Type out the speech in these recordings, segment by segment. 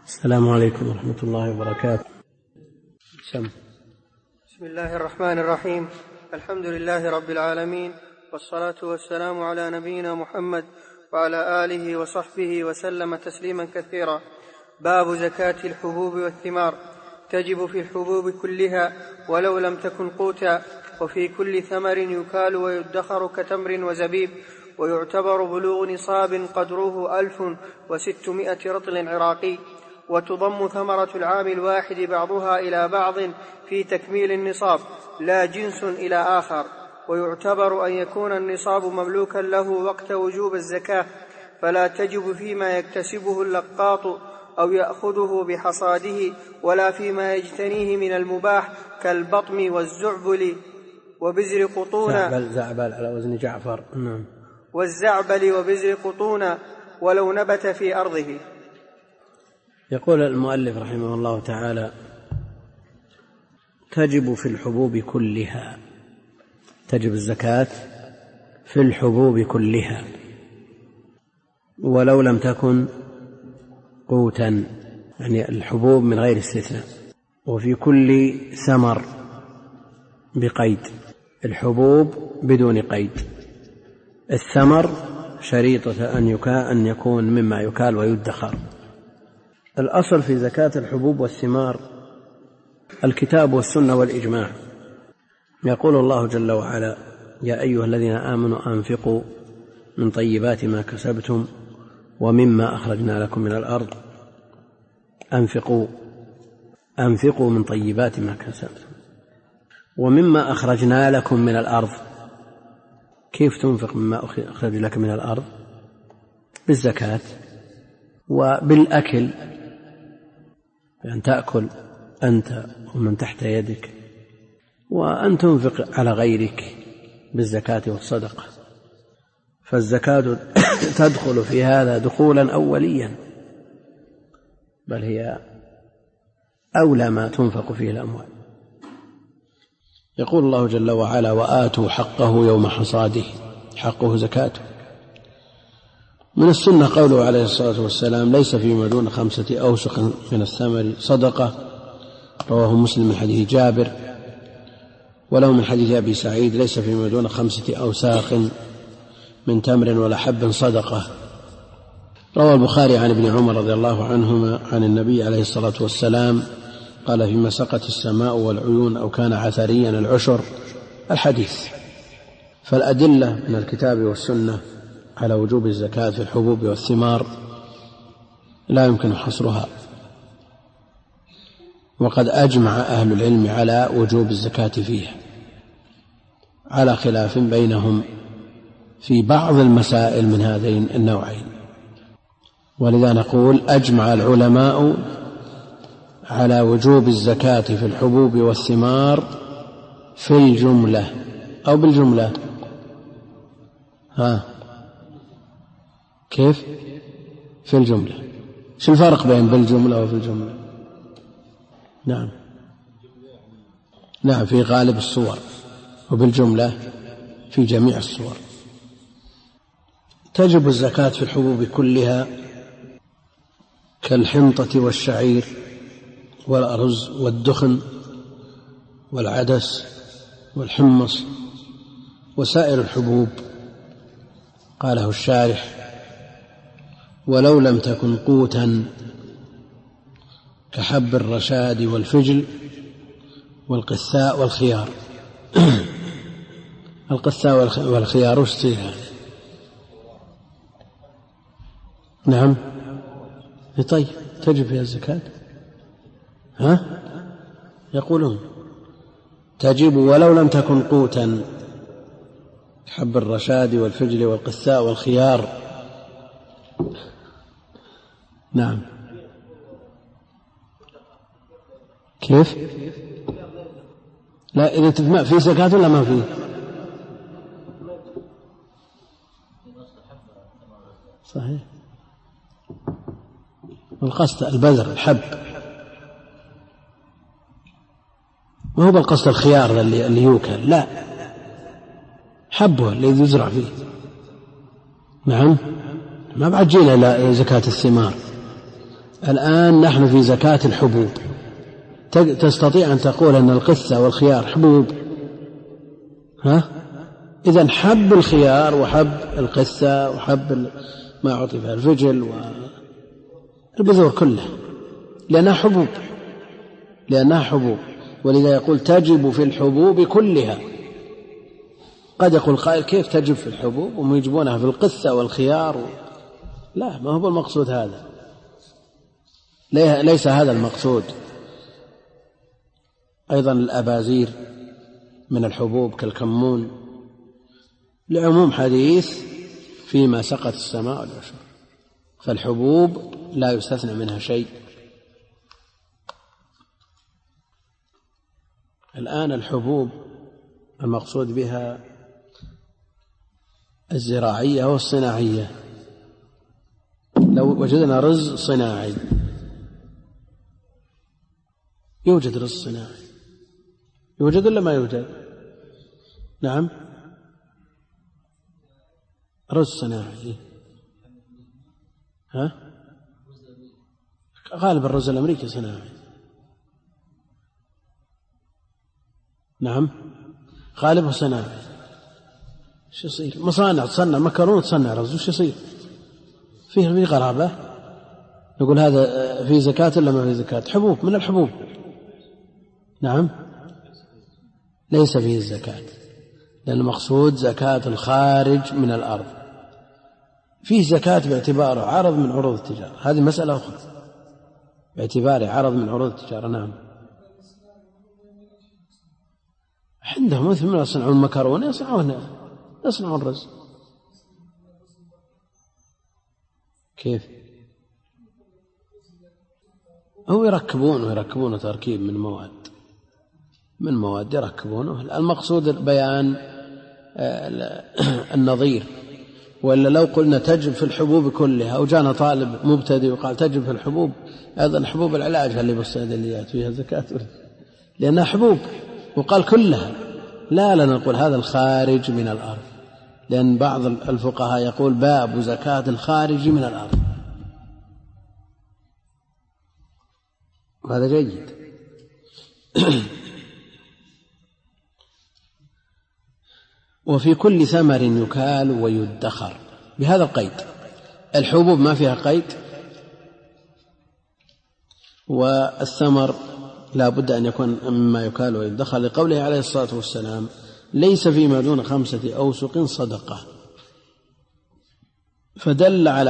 السلام عليكم ورحمة الله وبركاته. بسم الله الرحمن الرحيم. الحمد لله رب العالمين، والصلاة والسلام على نبينا محمد وعلى آله وصحبه وسلم تسليما كثيرا. باب زكاة الحبوب والثمار. تجب في الحبوب كلها ولو لم تكن قوتا، وفي كل ثمر يكال ويدخر كتمر وزبيب، ويعتبر بلوغ نصاب قدره 1600 رطل عراقي، وتضم ثمرة العام الواحد بعضها إلى بعض في تكميل النصاب لا جنس إلى آخر. ويعتبر أن يكون النصاب مملوكا له وقت وجوب الزكاة، فلا تجب فيما يكتسبه اللقاط أو يأخذه بحصاده، ولا فيما يجتنيه من المباح كالبطم والزعبل وبزر قطون زعبل على وزن جعفر والزعبل وبزر قطون ولو نبت في أرضه. يقول المؤلف رحمه الله تعالى: تجب في الحبوب كلها. تجب الزكاة في الحبوب كلها ولو لم تكن قوتا، يعني الحبوب من غير استثناء. وفي كل ثمر بقيد، الحبوب بدون قيد. الثمر شريطة أن يكون مما يكال ويدخر. الأصل في زكاة الحبوب والثمار الكتاب والسنة والإجماع. يقول الله جل وعلا: يا أيها الذين آمنوا أنفقوا من طيبات ما كسبتم ومما أخرجنا لكم من الأرض. أنفقوا من طيبات ما كسبتم ومما أخرجنا لكم من الأرض. كيف تنفق مما أخرج لك من الأرض؟ بالزكاة وبالأكل، بأن تأكل أنت ومن تحت يدك، وأن تنفق على غيرك بالزكاة والصدقة. فالزكاة تدخل في هذا دخولا أوليا، بل هي أولى ما تنفق فيه الأموال. يقول الله جل وعلا: وآتوا حقه يوم حصاده. حقه زكاته. من السنة قوله عليه الصلاة والسلام: ليس فيما دون 5 أوسق من الثمر صدقة. رواه مسلم من حديث جابر، وله من حديث أبي سعيد: ليس فيما دون 5 أوساق من تمر ولا حب صدقة. روى البخاري عن ابن عمر رضي الله عنهما عن النبي عليه الصلاة والسلام قال: فيما سقت السماء والعيون أو كان عثريا العشر. الحديث. فالأدلة من الكتاب والسنة على وجوب الزكاة في الحبوب والثمار لا يمكن حصرها، وقد أجمع أهل العلم على وجوب الزكاة فيها، على خلاف بينهم في بعض المسائل من هذين النوعين. ولذا نقول: أجمع العلماء على وجوب الزكاة في الحبوب والثمار في الجملة أو بالجملة. كيف؟ في الجملة. شو الفرق بين بالجملة وفي الجملة؟ نعم في غالب الصور، وبالجملة في جميع الصور. تجب الزكاة في الحبوب كلها كالحنطة والشعير والأرز والدخن والعدس والحمص وسائر الحبوب. قاله الشارح: ولو لم تكن قوتا كحب الرشاد والفجل والقثاء والخيار. القثاء والخيار وشتيها؟ نعم. طيب تجب فيها الزكاة؟ يقولون تجب ولو لم تكن قوتا كحب الرشاد والفجل والقثاء والخيار. نعم. كيف؟ لا، إذا في زكاة ولا ما فيه؟ صحيح. القصد البذر الحب، ما هو بالقصد الخيار اللي يوكل، لا، حبه الذي يزرع فيه. نعم. ما بعد جينا إلى زكاة الثمار، الآن نحن في زكاة الحبوب، تستطيع أن تقول أن القثة والخيار حبوب، إذن حب الخيار وحب القثة وحب ما أعطي فيها الفجل والبذور كلها لأنها حبوب، ولذا يقول تجب في الحبوب كلها. قد يقول قائل كيف تجب في الحبوب وهم يجبونها في القثة والخيار لا، ما هو المقصود هذا، ليس هذا المقصود. أيضا الأبازير من الحبوب كالكمون، لعموم حديث فيما سقت السماء والعشر، فالحبوب لا يستثنى منها شيء. الآن الحبوب المقصود بها الزراعية والصناعية. لو وجدنا رز صناعي، يوجد رز صناعي، يوجد ولا ما يوجد؟ نعم، رز صناعي. غالب الرز الأمريكي صناعي. نعم، غالبه صناعي. شو يصير؟ مصانع تصنع مكرونة تصنع رز، وش يصير؟ فيه غرابة. نقول هذا في زكاة ولا ما في زكاة؟ حبوب من الحبوب. نعم، ليس فيه الزكاة، لأن المقصود زكاة الخارج من الأرض. فيه زكاة باعتباره عرض من عروض التجارة، هذه مسألة أخرى، باعتباره عرض من عروض التجارة. نعم، عندهم مثل ما يصنعون المكرونة يصنعون الرز. كيف؟ هو يركبونه تركيب من مواد يركبونه. المقصود بيان النظير. ولا لو قلنا تجب في الحبوب كلها، أو جانا طالب مبتدئ وقال تجب في الحبوب، أيضا حبوب العلاج اللي بالصيدليات فيها زكاة لأنها حبوب، وقال كلها، لا نقول هذا الخارج من الأرض، لأن بعض الفقهاء يقول باب زكاة الخارج من الأرض، وهذا جيد. وفي كل ثمر يكال ويدخر، بهذا القيد. الحبوب ما فيها قيد، والثمر لا بد أن يكون مما يكال ويدخر، لقوله عليه الصلاة والسلام ليس فيما دون 5 أوسق صدقة، فدل على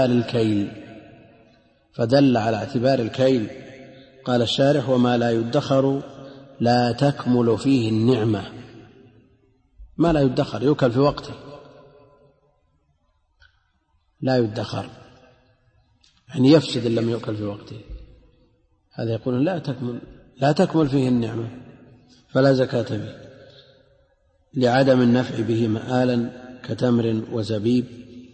اعتبار الكيل. قال الشارح وما لا يدخر لا تكمل فيه النعمة. ما لا يدخر يؤكل في وقته، لا يدخر يعني يفسد إن لم يؤكل في وقته، هذا يقول لا تكمل فيه النعمة فلا زكاة به، لعدم النفع به مآلا كتمر وزبيب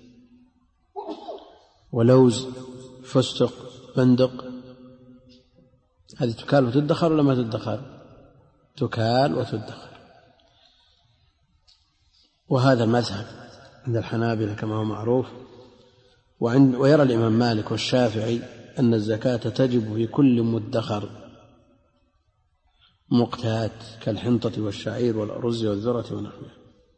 ولوز فستق بندق. هذه تكال وتدخر ولا ما تدخر؟ تكال وتدخر. وهذا المذهب عند الحنابلة كما هو معروف. ويرى الإمام مالك والشافعي أن الزكاة تجب في كل مدخر مقتات كالحنطة والشعير والأرز والذرة ونحوها.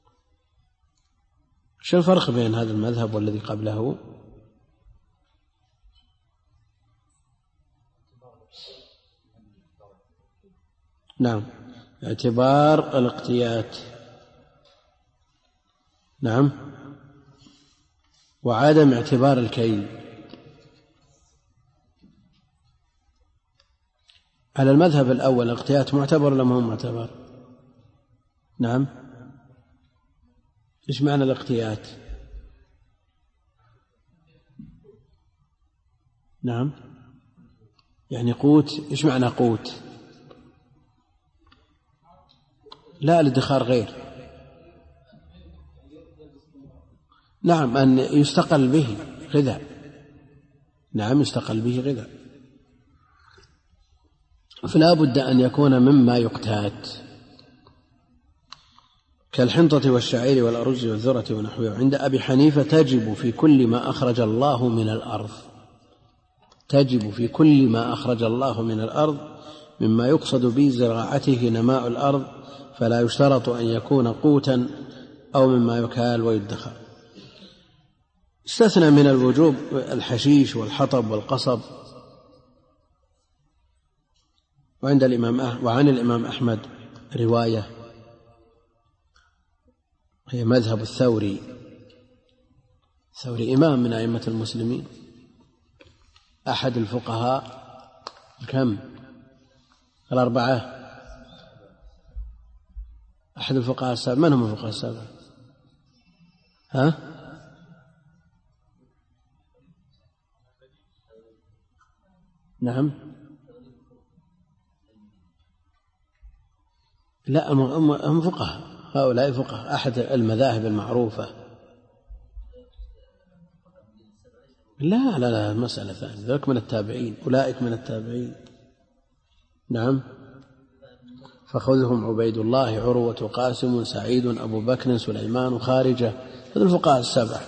شو الفرق بين هذا المذهب والذي قبله؟ نعم، اعتبار الاقتيات. نعم، وعدم اعتبار الكيل. على المذهب الأول الاقتيات معتبر ولا ما هو معتبر؟ نعم، إيش معنى الاقتيات؟ نعم، يعني قوت. إيش معنى قوت؟ لا، الادخار غير. نعم، أن يستقل به غذاء. نعم، يستقل به غذاء، فلا بد أن يكون مما يقتات كالحنطة والشعير والأرز والذرة ونحوها. عند أبي حنيفة تجب في كل ما أخرج الله من الأرض، تجب في كل ما أخرج الله من الأرض مما يقصد به زراعته نماء الأرض، فلا يشترط أن يكون قوتا أو مما يكال ويدخر. استثنى من الوجوب الحشيش والحطب والقصب. وعن الإمام أحمد رواية هي مذهب الثوري إمام من أئمة المسلمين، أحد الفقهاء كم؟ 4. أحد الفقهاء السابع. من هم الفقهاء السابع؟ نعم. لا، هم فقهاء، هؤلاء فقهاء أحد المذاهب المعروفة. لا مسألة ثانية، ذلك من التابعين، أولئك من التابعين. نعم. فخذهم عبيد الله، عروة، قاسم، سعيد، أبو بكر، سليمان، خارجة. هذا الفقهاء السبع.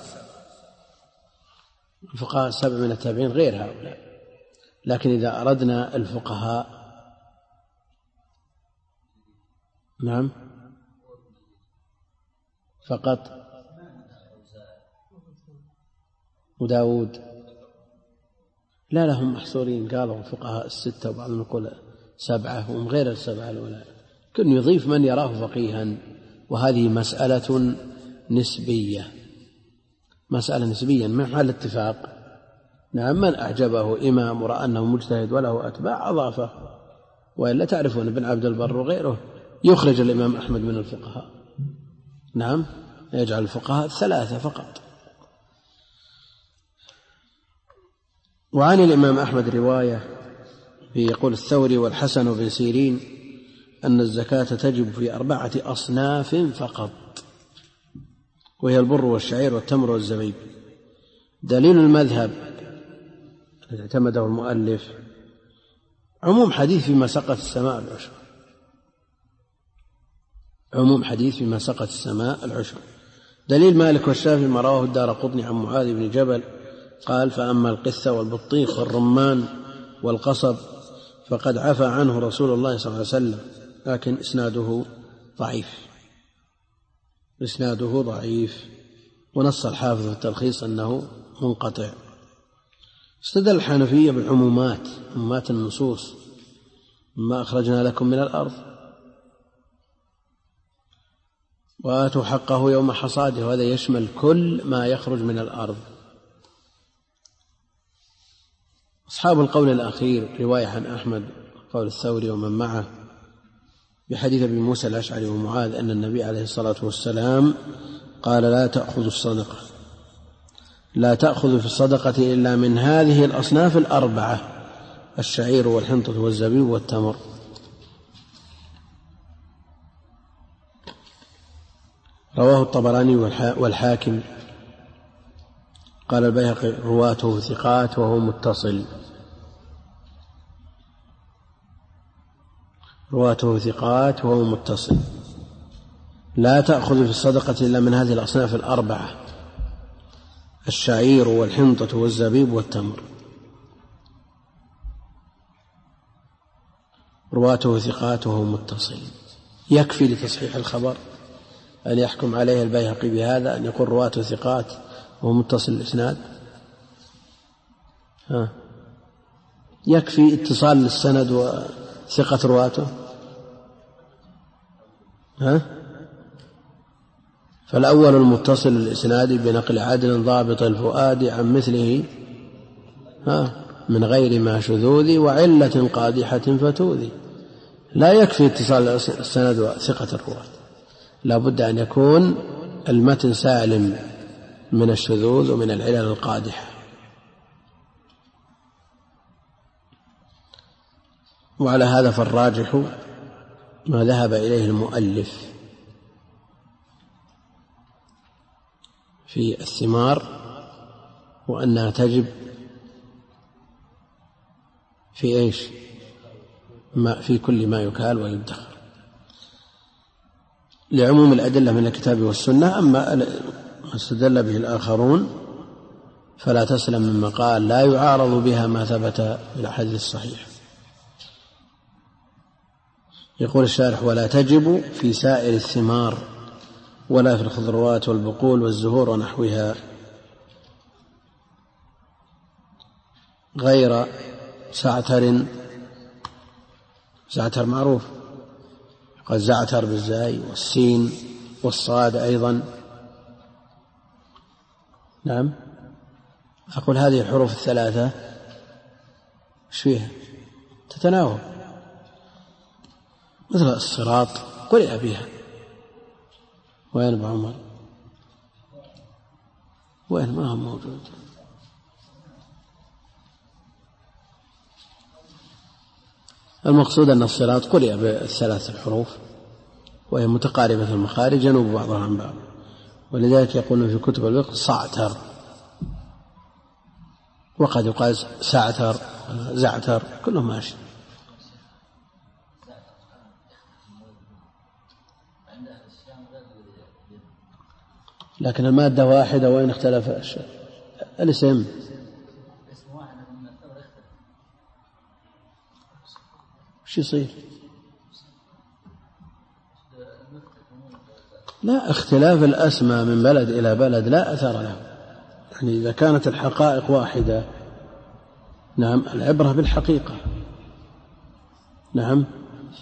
الفقهاء السبع من التابعين غير هؤلاء. لكن إذا أردنا الفقهاء، نعم، فقط وداود، لا لهم محصورين، قالوا فقهاء 6 وبعضهم يقول 7 وهم غير 7 الأولى. كن يضيف من يراه فقيها، وهذه مسألة نسبية من محل اتفاق. نعم، من أعجبه إمام ورأى أنه مجتهد وله أتباع أضافه، وإلا تعرفون ابن عبد البر وغيره يخرج الإمام أحمد من الفقهاء. نعم، يجعل الفقهاء 3 فقط. وعن الإمام أحمد رواية يقول الثوري والحسن وابن سيرين أن الزكاة تجب في 4 أصناف فقط، وهي البر والشعير والتمر والزبيب. دليل المذهب الذي اعتمده المؤلف عموم حديث فيما سقت السماء العشر، عموم حديث فيما سقت السماء العشر. دليل مالك والشافعي ما رواه الدارقطني عن معاذ بن جبل قال: فأما القثة والبطيخ والرمان والقصب فقد عفى عنه رسول الله صلى الله عليه وسلم، لكن إسناده ضعيف. ونص الحافظ في التلخيص أنه منقطع. استدل الحنفية بالعمومات، عمومات النصوص: ما أخرجنا لكم من الأرض وآتوا حقه يوم حصاده، وهذا يشمل كل ما يخرج من الأرض. أصحاب القول الأخير رواية عن أحمد قول الثوري ومن معه بحديث أبي موسى الأشعري ومعاذ أن النبي عليه الصلاة والسلام قال: لا تأخذ في الصدقة إلا من هذه الأصناف 4: الشعير والحنطة والزبيب والتمر. رواه الطبراني والحاكم. قال البيهقي: رواته ثقات وهو متصل. لا تأخذ في الصدقة إلا من هذه الأصناف 4: الشعير والحنطة والزبيب والتمر. رواته ثقات وهو متصل. يكفي لتصحيح الخبر أن يحكم عليه البيهقي بهذا، أن يقول رواته ثقات وهو متصل الإسناد. يكفي اتصال للسند وثقة رواته. فالأول المتصل الإسناد بنقل عدل ضابط الفؤاد عن مثله من غير ما شذوذ وعلة قادحة فتوذي. لا يكفي اتصال السند وثقة الرواة، لا بد أن يكون المتن سالم من الشذوذ ومن العلل القادحة. وعلى هذا فالراجح ما ذهب إليه المؤلف في الثمار، وأنها تجب في في كل ما يكال ويدخر، لعموم الأدلة من الكتاب والسنة. أما ما استدل به الآخرون فلا تسلم مما قال لا يعارض بها ما ثبت بالحديث الصحيح. يقول الشارح: ولا تجب في سائر الثمار ولا في الخضروات والبقول والزهور ونحوها غير زعتر. زعتر معروف، قد زعتر بالزاي والسين والصاد أيضا. نعم، أقول هذه الحروف الثلاثة ايش فيها؟ تتناوب، مثل الصراط قرئ بها. وين ابو عمر؟ وين؟ ما هو موجود. المقصود أن الصراط قرئ بالثلاث الحروف وهي متقاربة المخارج، جنوب بعضها عن بعض، ولذلك يقولون في كتب الفقه صعتر، وقد يقال سعتر زعتر، كله ماشي. لكن المادة واحدة، وين اختلف الاسم؟ شو يصير؟ لا، اختلاف الأسماء من بلد إلى بلد لا أثر له، يعني إذا كانت الحقائق واحدة. نعم، العبرة بالحقيقة. نعم،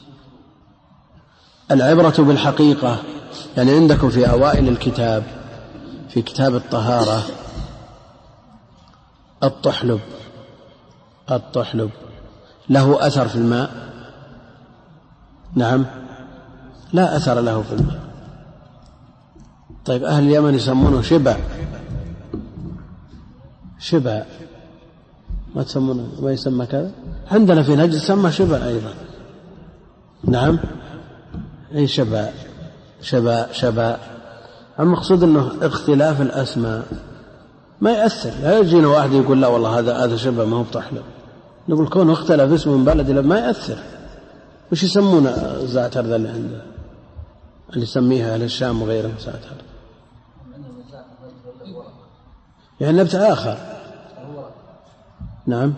العبرة بالحقيقة. يعني عندكم في أوائل الكتاب، في كتاب الطهارة، الطحلب له أثر في الماء؟ نعم، لا أثر له في الماء. طيب أهل اليمن يسمونه شبع، ما تسمونه، ما يسمى كذا. عندنا في نجد يسمى شبع أيضا. نعم، أي شبع. المقصود أنه اختلاف الأسماء ما يأثر. لا يجينا واحد يقول لا والله هذا شبع ما هو بطحلب، نقول كونه اختلف اسمه من بلد إلى ما يأثر. وش يسمون الزعتر ذا اللي عنده، اللي يسميها أهل الشام وغيرهم زعتر؟ يعني نبت آخر. نعم،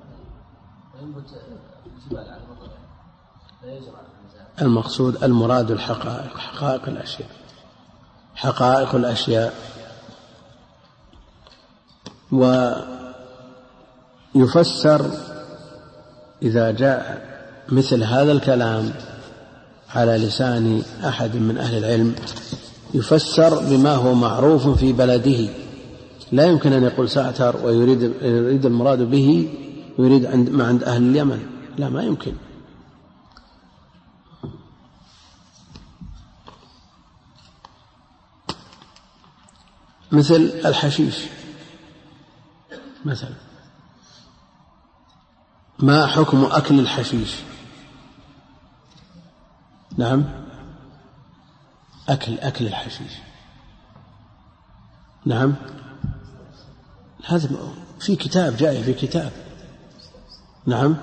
المقصود المراد الحقائق، حقائق الأشياء. ويفسر إذا جاء مثل هذا الكلام على لسان أحد من أهل العلم، يفسر بما هو معروف في بلده. لا يمكن أن يقول سعتر ويريد المراد به ويريد ما عند أهل اليمن، لا، ما يمكن. مثل الحشيش مثلا، ما حكم أكل الحشيش؟ نعم، أكل الحشيش. نعم، هذا في كتاب، جاء في كتاب. نعم،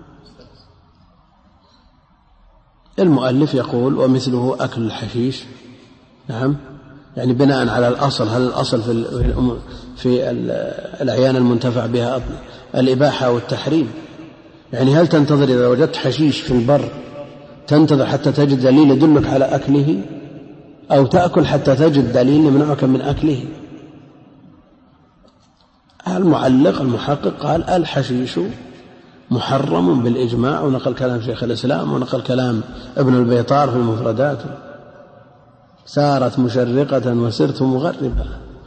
المؤلف يقول ومثله أكل الحشيش. نعم، يعني بناء على الأصل. هل الأصل في الأعيان المنتفع بها الإباحة والتحريم؟ يعني هل تنتظر إذا وجدت حشيش في البر تنتظر حتى تجد دليل يدلك على أكله، أو تأكل حتى تجد دليل يمنعك من أكله؟ المحقق قال الحشيش محرم بالإجماع، ونقل كلام شيخ الإسلام ونقل كلام ابن البيطار في المفردات. سارت مشرقة وسرت مغربة.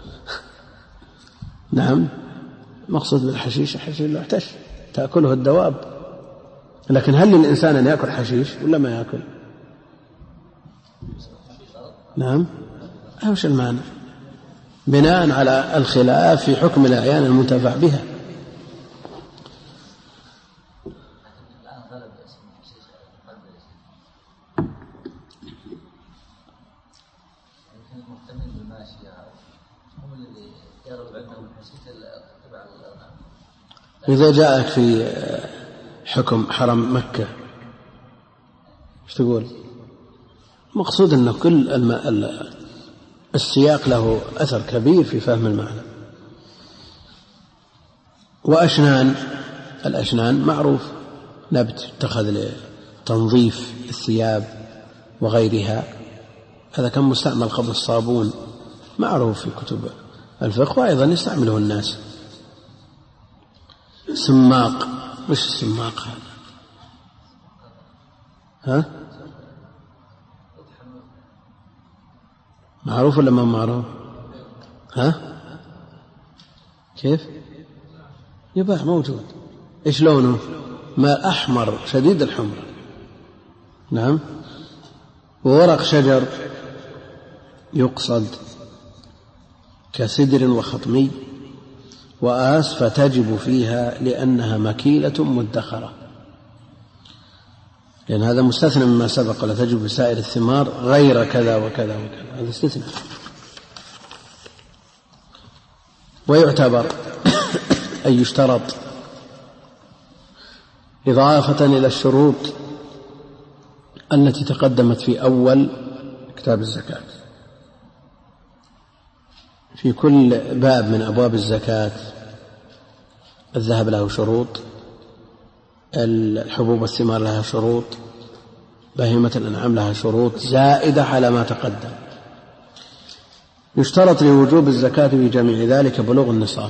نعم، مقصود بالحشيش حشيش المعتش تأكله الدواب. لكن هل للإنسان أن يأكل حشيش ولا ما يأكل؟ نعم، وش المعنى؟ بناء على الخلاف في حكم الأعيان المنتفع بها. إذا جاءك في حكم حرم مكة ايش تقول؟ مقصود أن كل السياق له أثر كبير في فهم المعنى. الأشنان معروف، نبت اتخذ لتنظيف الثياب وغيرها، هذا كان مستعمل قبل الصابون، معروف في كتب الفقه، وأيضا يستعمله الناس. سماق، وش السماق هذا؟ معروف ولا ما معروف؟ كيف؟ يباع، موجود. إيش لونه؟ ماء أحمر شديد الحمرة، نعم. وورق شجر يقصد كسدر وخطمي، وآس فتجب فيها لأنها مكيلة مدخرة، لأن هذا مستثنى مما سبق، ولا تجب بسائر الثمار غير كذا وكذا وكذا، هذا استثناء. ويعتبر أن يشترط إضافة إلى الشروط التي تقدمت في أول كتاب الزكاة. في كل باب من أبواب الزكاة الذهب له شروط، الحبوب والثمار لها شروط، بهيمة الأنعام لها شروط زائدة على ما تقدم. يشترط لوجوب الزكاة في جميع ذلك بلوغ النصاب،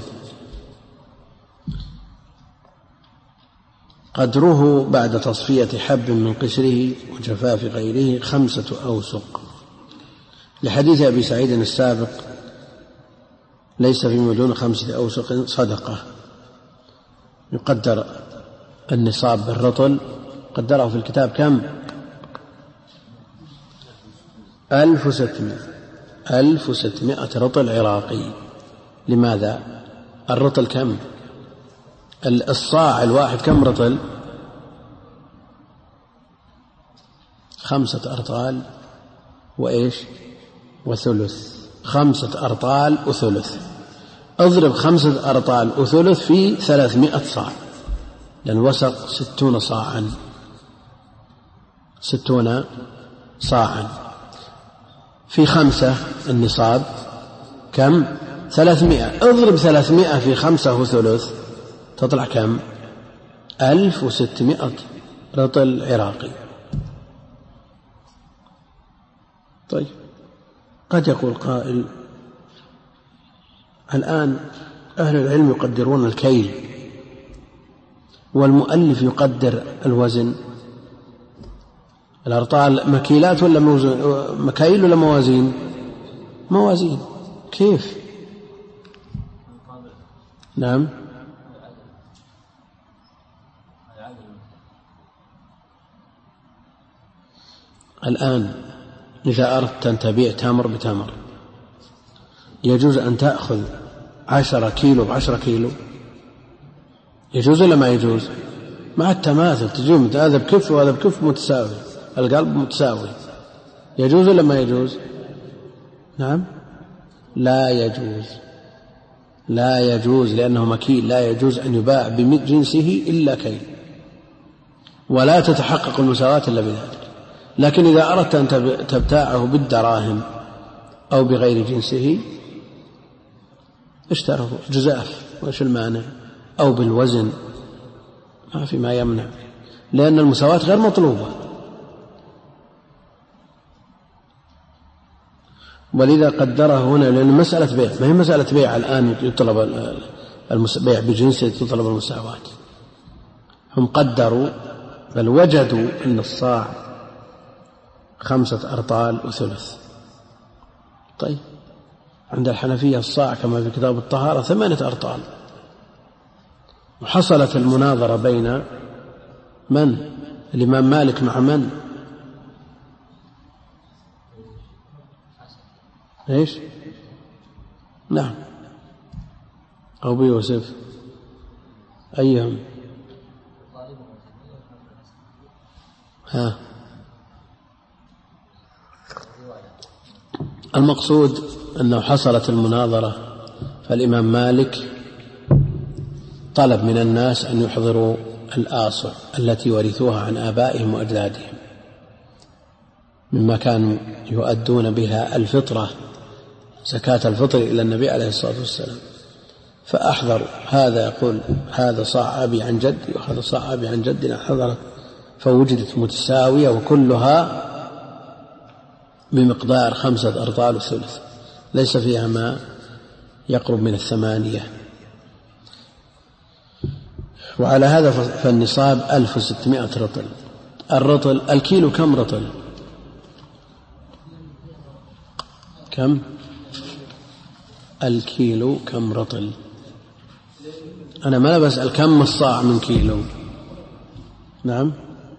قدره بعد تصفية حب من قشره وجفاف غيره 5 أوسق، لحديث أبي سعيد السابق: ليس فيما دون 5 أوسق صدقة. يقدر النصاب بالرطل، قدره في الكتاب كم؟ 1600 رطل عراقي. لماذا؟ الرطل كم؟ الصاع الواحد كم رطل؟ 5 أرطال وإيش؟ وثلث. 5 أرطال وثلث. اضرب 5 أرطال وثلث في 300 صاع، لأن وسق 60 صاعا، 60 صاعا في 5 النصاب كم؟ 300. اضرب 300 في 5 وثلث تطلع كم؟ 1600 رطل عراقي. طيب، قد يقول قائل: الآن أهل العلم يقدرون الكيل، والمؤلف يقدر الوزن. الأرطال مكيلات ولا مكاييل ولا موازين؟ موازين. كيف؟ نعم. الآن إذا أردت أن تبيع تمر بتمر، يجوز أن تأخذ 10 كيلو ب10 كيلو؟ يجوز ولا ما يجوز؟ مع التماثل، تجيب هذا بكف وهذا بكف متساوي، القلب متساوي، يجوز ولا ما يجوز؟ نعم، لا يجوز، لا يجوز، لأنه مكيل، لا يجوز أن يباع بجنسه إلا كيل، ولا تتحقق المساواة إلا بذلك. لكن إذا أردت أن تبتاعه بالدراهم أو بغير جنسه اشتره جزاف، وإيش المانع؟ أو بالوزن، ما في ما يمنع، لأن المساواة غير مطلوبة. ولذا قدره هنا، لأن مسألة بيع، ما هي مسألة بيع الآن يطلب البيع بجنسه تطلب المساواة. هم قدروا، بل وجدوا أن الصاع 5 أرطال وثلث. طيب، عند الحنفية الصاع كما في كتاب الطهارة 8 أرطال. وحصلت المناظرة بين من؟ الإمام مالك مع من؟ إيش؟ نعم، أبو يوسف، أيهم؟ المقصود أنه حصلت المناظرة، فالإمام مالك طلب من الناس أن يحضروا الآصع التي ورثوها عن آبائهم وأجدادهم، مما كانوا يؤدون بها الفطرة، زكاة الفطر، إلى النبي عليه الصلاة والسلام. فأحضروا، هذا يقول هذا صاع أبي عن جدي وهذا صاع أبي عن جدنا، حضرت فوجدت متساوية وكلها بمقدار 5 أرطال وثلث، ليس فيها ما يقرب من 8. وعلى هذا فالنصاب 1600 رطل. الرطل الكيلو كم رطل؟ كم الكيلو كم رطل؟ أنا ما بسأل كم الصاع من كيلو. نعم.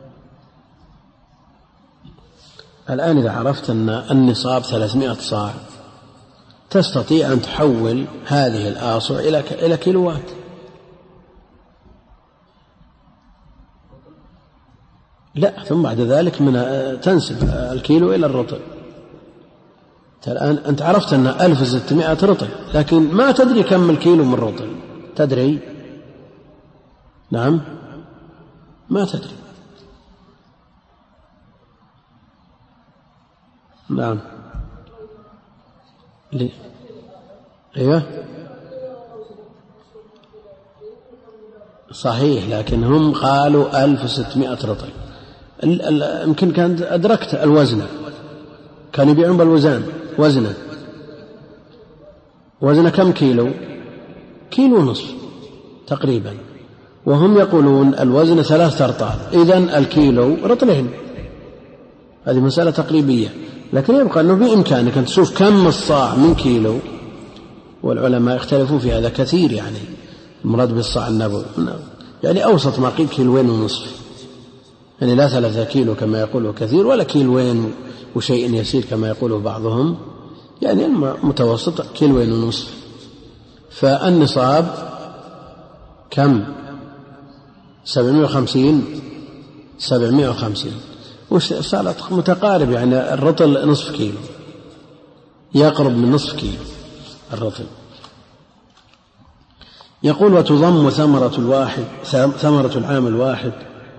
الآن إذا عرفت أن النصاب 300 صاع تستطيع أن تحول هذه الآصع إلى كيلوات. لا، ثم بعد ذلك تنسب الكيلو إلى الرطل. الآن أنت عرفت أن 1600 رطل، لكن ما تدري كم الكيلو من رطل. تدري؟ نعم، ما تدري. نعم. ليه؟ أيوه صحيح، لكن هم قالوا 1600 رطل. يمكن كانت أدركت الوزن، كانوا يبيعون بالوزان. وزن كم كيلو؟ كيلو ونصف تقريبا، وهم يقولون الوزن 3 أرطال، إذن الكيلو رطلين. هذه مسألة تقريبية، لكن يبقى أنه بإمكانك أن تشوف كم الصاع من كيلو، والعلماء يختلفون في هذا كثير. يعني المراد بالصاع النبوي يعني أوسط ما قيل 2.5 كيلو، يعني لا 3 كيلو كما يقوله كثير، ولا 2 كيلو وشيء يسير كما يقوله بعضهم، يعني المتوسط 2.5 كيلو. فالنصاب كم؟ 750 وش صارت متقارب، يعني الرطل نصف كيلو، يقرب من نصف كيلو الرطل. يقول وتضم ثمرة العام الواحد،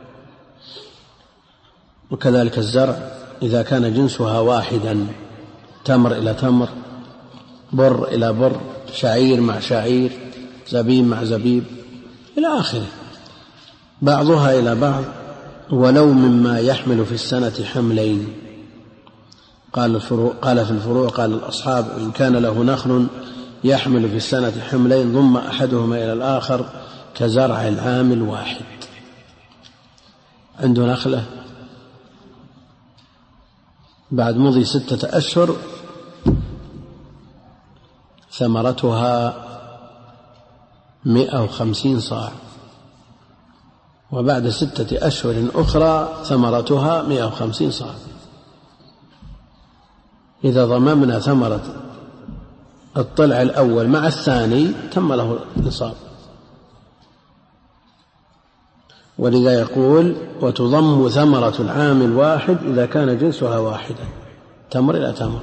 وكذلك الزرع إذا كان جنسها واحدا، تمر إلى تمر، بر إلى بر، شعير مع شعير، زبيب مع زبيب إلى آخره، بعضها إلى بعض، ولو مما يحمل في السنة حملين. قال في الفروع قال الأصحاب إن كان له نخل يحمل في السنة حملين ضم أحدهما إلى الآخر كزرع العام الواحد. عنده نخلة بعد مضي 6 أشهر ثمرتها 150 صاع، وبعد 6 أشهر أخرى ثمرتها 150 صاع. إذا ضممنا ثمرة الطلع الأول مع الثاني تم له نصاب. ولذا يقول وتضم ثمرة العام الواحد إذا كان جنسها واحدا، تمر إلى تمر.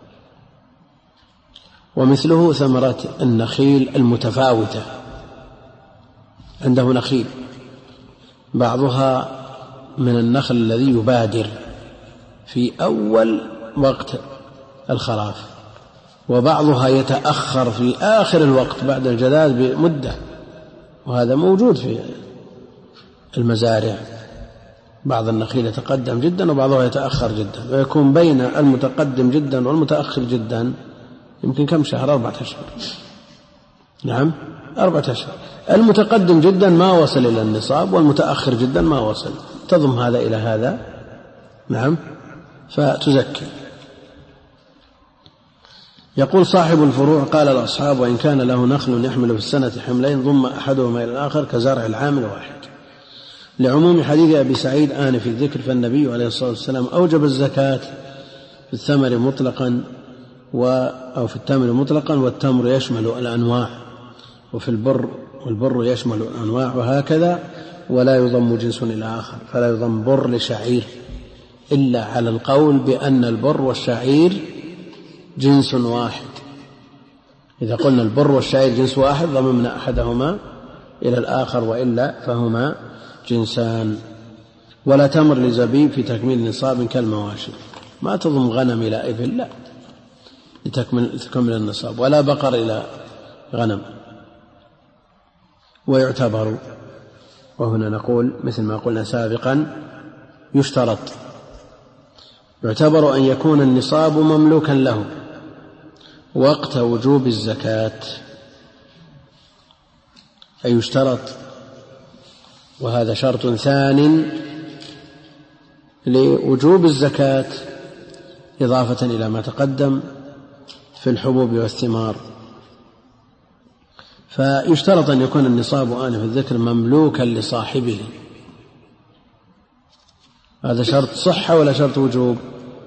ومثله ثمرة النخيل المتفاوتة، عنده نخيل بعضها من النخل الذي يبادر في أول وقت الخراف، وبعضها يتأخر في آخر الوقت بعد الجذاذ بمدة، وهذا موجود في المزارع. بعض النخيل يتقدم جدا وبعضها يتأخر جدا، ويكون بين المتقدم جدا والمتأخر جدا يمكن كم شهر؟ 4 أشهر. نعم 4 أشهر. المتقدم جدا ما وصل إلى النصاب، والمتأخر جدا ما وصل، تضم هذا إلى هذا. نعم فتزكي. يقول صاحب الفروع قال الأصحاب وإن كان له نخل يحمل في السنة حملين ضم أحدهما إلى الآخر كزرع العام الواحد، لعموم حديث أبي سعيد آنف الذكر. فالنبي عليه الصلاة والسلام أوجب الزكاة في الثمر مطلقا أو في التمر مطلقا، والتمر يشمل الأنواع، وفي البر والبر يشمل الأنواع، وهكذا. ولا يضم جنس إلى آخر، فلا يضم بر لشعير إلا على القول بأن البر والشعير جنس واحد. إذا قلنا البر والشعير جنس واحد ضممنا أحدهما إلى الآخر، وإلا فهما جنسان. ولا تمر لزبيب في تكميل نصاب كالمواشي، ما تضم غنم إلى إبل لا لتكمل النصاب، ولا بقر إلى غنم ويعتبر، وهنا نقول مثل ما قلنا سابقا يشترط، يعتبر أن يكون النصاب مملوكا له وقت وجوب الزكاة، أي يشترط، وهذا شرط ثان لوجوب الزكاة إضافة إلى ما تقدم في الحبوب والثمار. فيشترط أن يكون النصاب آنف الذكر مملوكا لصاحبه. هذا شرط صحة ولا شرط وجوب؟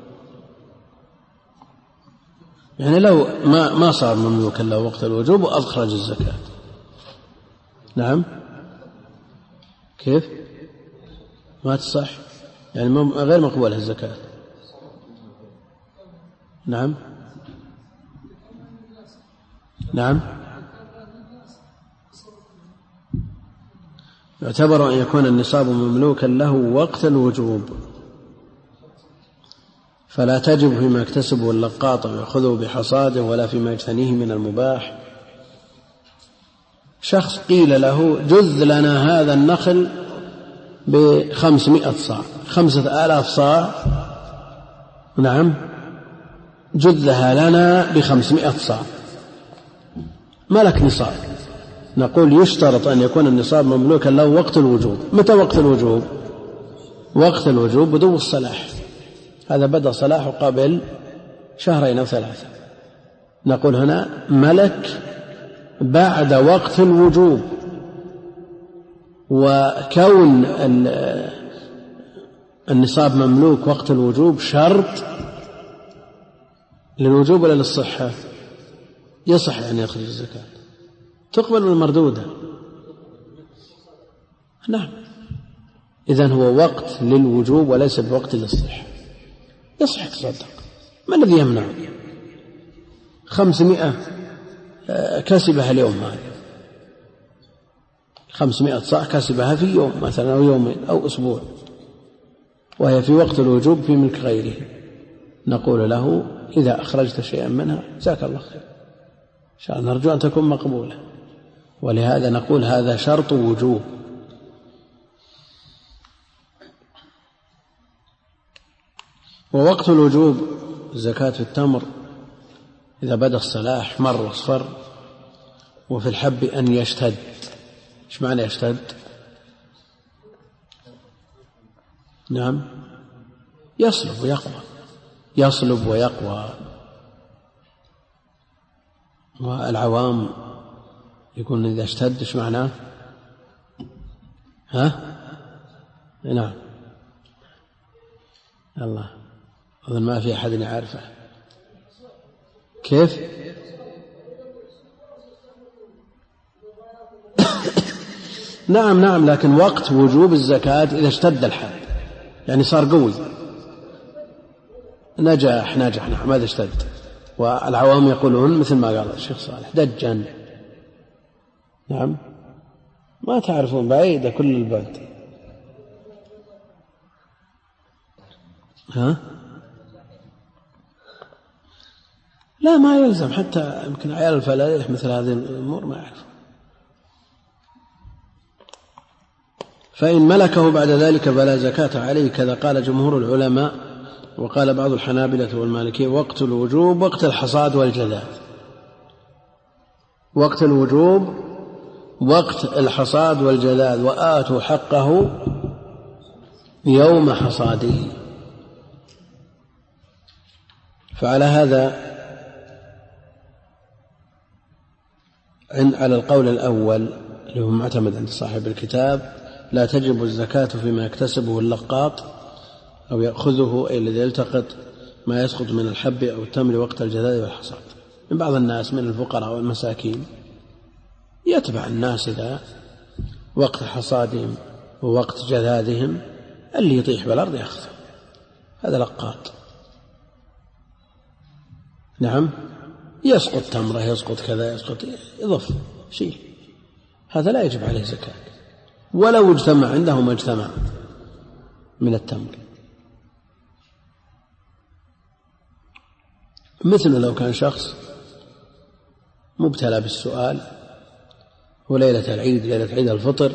يعني لو ما صار مملوكا له وقت الوجوب وأخرج الزكاة، نعم، كيف؟ ما تصح، يعني غير مقبولة الزكاة. نعم نعم، يعتبر أن يكون النصاب مملوكا له وقت الوجوب، فلا تجب فيما يكتسبه اللقاط ويأخذه بحصاده ولا فيما يجتنيه من المباح. شخص قيل له جذ لنا هذا النخل ب500 صاع، 5000 صاع، نعم، جذها لنا ب500 صاع، ملك نصاب. نقول يشترط أن يكون النصاب مملوكا له وقت الوجوب. متى وقت الوجوب؟ وقت الوجوب بدو الصلاح، هذا بدأ صلاحه قبل 2 أو 3. نقول هنا ملك بعد وقت الوجوب. وكون النصاب مملوك وقت الوجوب شرط للوجوب ولا للصحة؟ يصح أن يخرج الزكاة، تقبل المردودة، نعم. إذن هو وقت للوجوب وليس بوقت للصحة، يصح تصدق. ما الذي يمنع؟ 500 كسبها اليوم، هذه 500 صاع كسبها في يوم مثلا أو يومين أو أسبوع، وهي في وقت الوجوب في ملك غيره. نقول له إذا أخرجت شيئا منها جزاك الله خير، إن شاء الله نرجو أن تكون مقبولة. ولهذا نقول هذا شرط وجوب. ووقت الوجوب الزكاة في التمر إذا بدأ الصلاح مر واصفر، وفي الحب أن يشتد. إيش معنى يشتد؟ نعم، يصلب ويقوى، يصلب ويقوى. والعوام يقول إذا اشتد إيش معناه؟ نعم، الله، أظن ما في أحد يعرفه. كيف؟ نعم، لكن وقت وجوب الزكاة إذا اشتد الحال، يعني صار قوي، نجح، نعم، ماذا اشتد. والعوام يقولون مثل ما قال الشيخ صالح دجا. نعم، ما تعرفون، بعيدة كل البلد. لا، ما يلزم، حتى يمكن عيال الفلاح مثل هذه الأمور ما يعرف. فإن ملكه بعد ذلك فلا زكاة عليه، كذا قال جمهور العلماء. وقال بعض الحنابلة والمالكية وقت الوجوب وقت الحصاد والجذاذ. وقت الوجوب وقت الحصاد والجذاذ، وآتوا حقه يوم حصاده. فعلى هذا على القول الأول اللي هو معتمد عند صاحب الكتاب لا تجب الزكاة فيما يكتسبه اللقاط أو يأخذه، أي الذي يلتقط ما يسقط من الحب أو التمر وقت الجذاذ والحصاد. من بعض الناس من الفقراء والمساكين يتبع الناس إذا وقت حصادهم ووقت جذاذهم اللي يطيح بالأرض يأخذ، هذا لقاط. نعم، يسقط تمره، يسقط كذا، يسقط، يضف شيء، هذا لا يجب عليه زكاة ولو اجتمع عنده ما اجتمع من مثل لو كان شخص مبتلى بالسؤال وليلة العيد ليلة عيد الفطر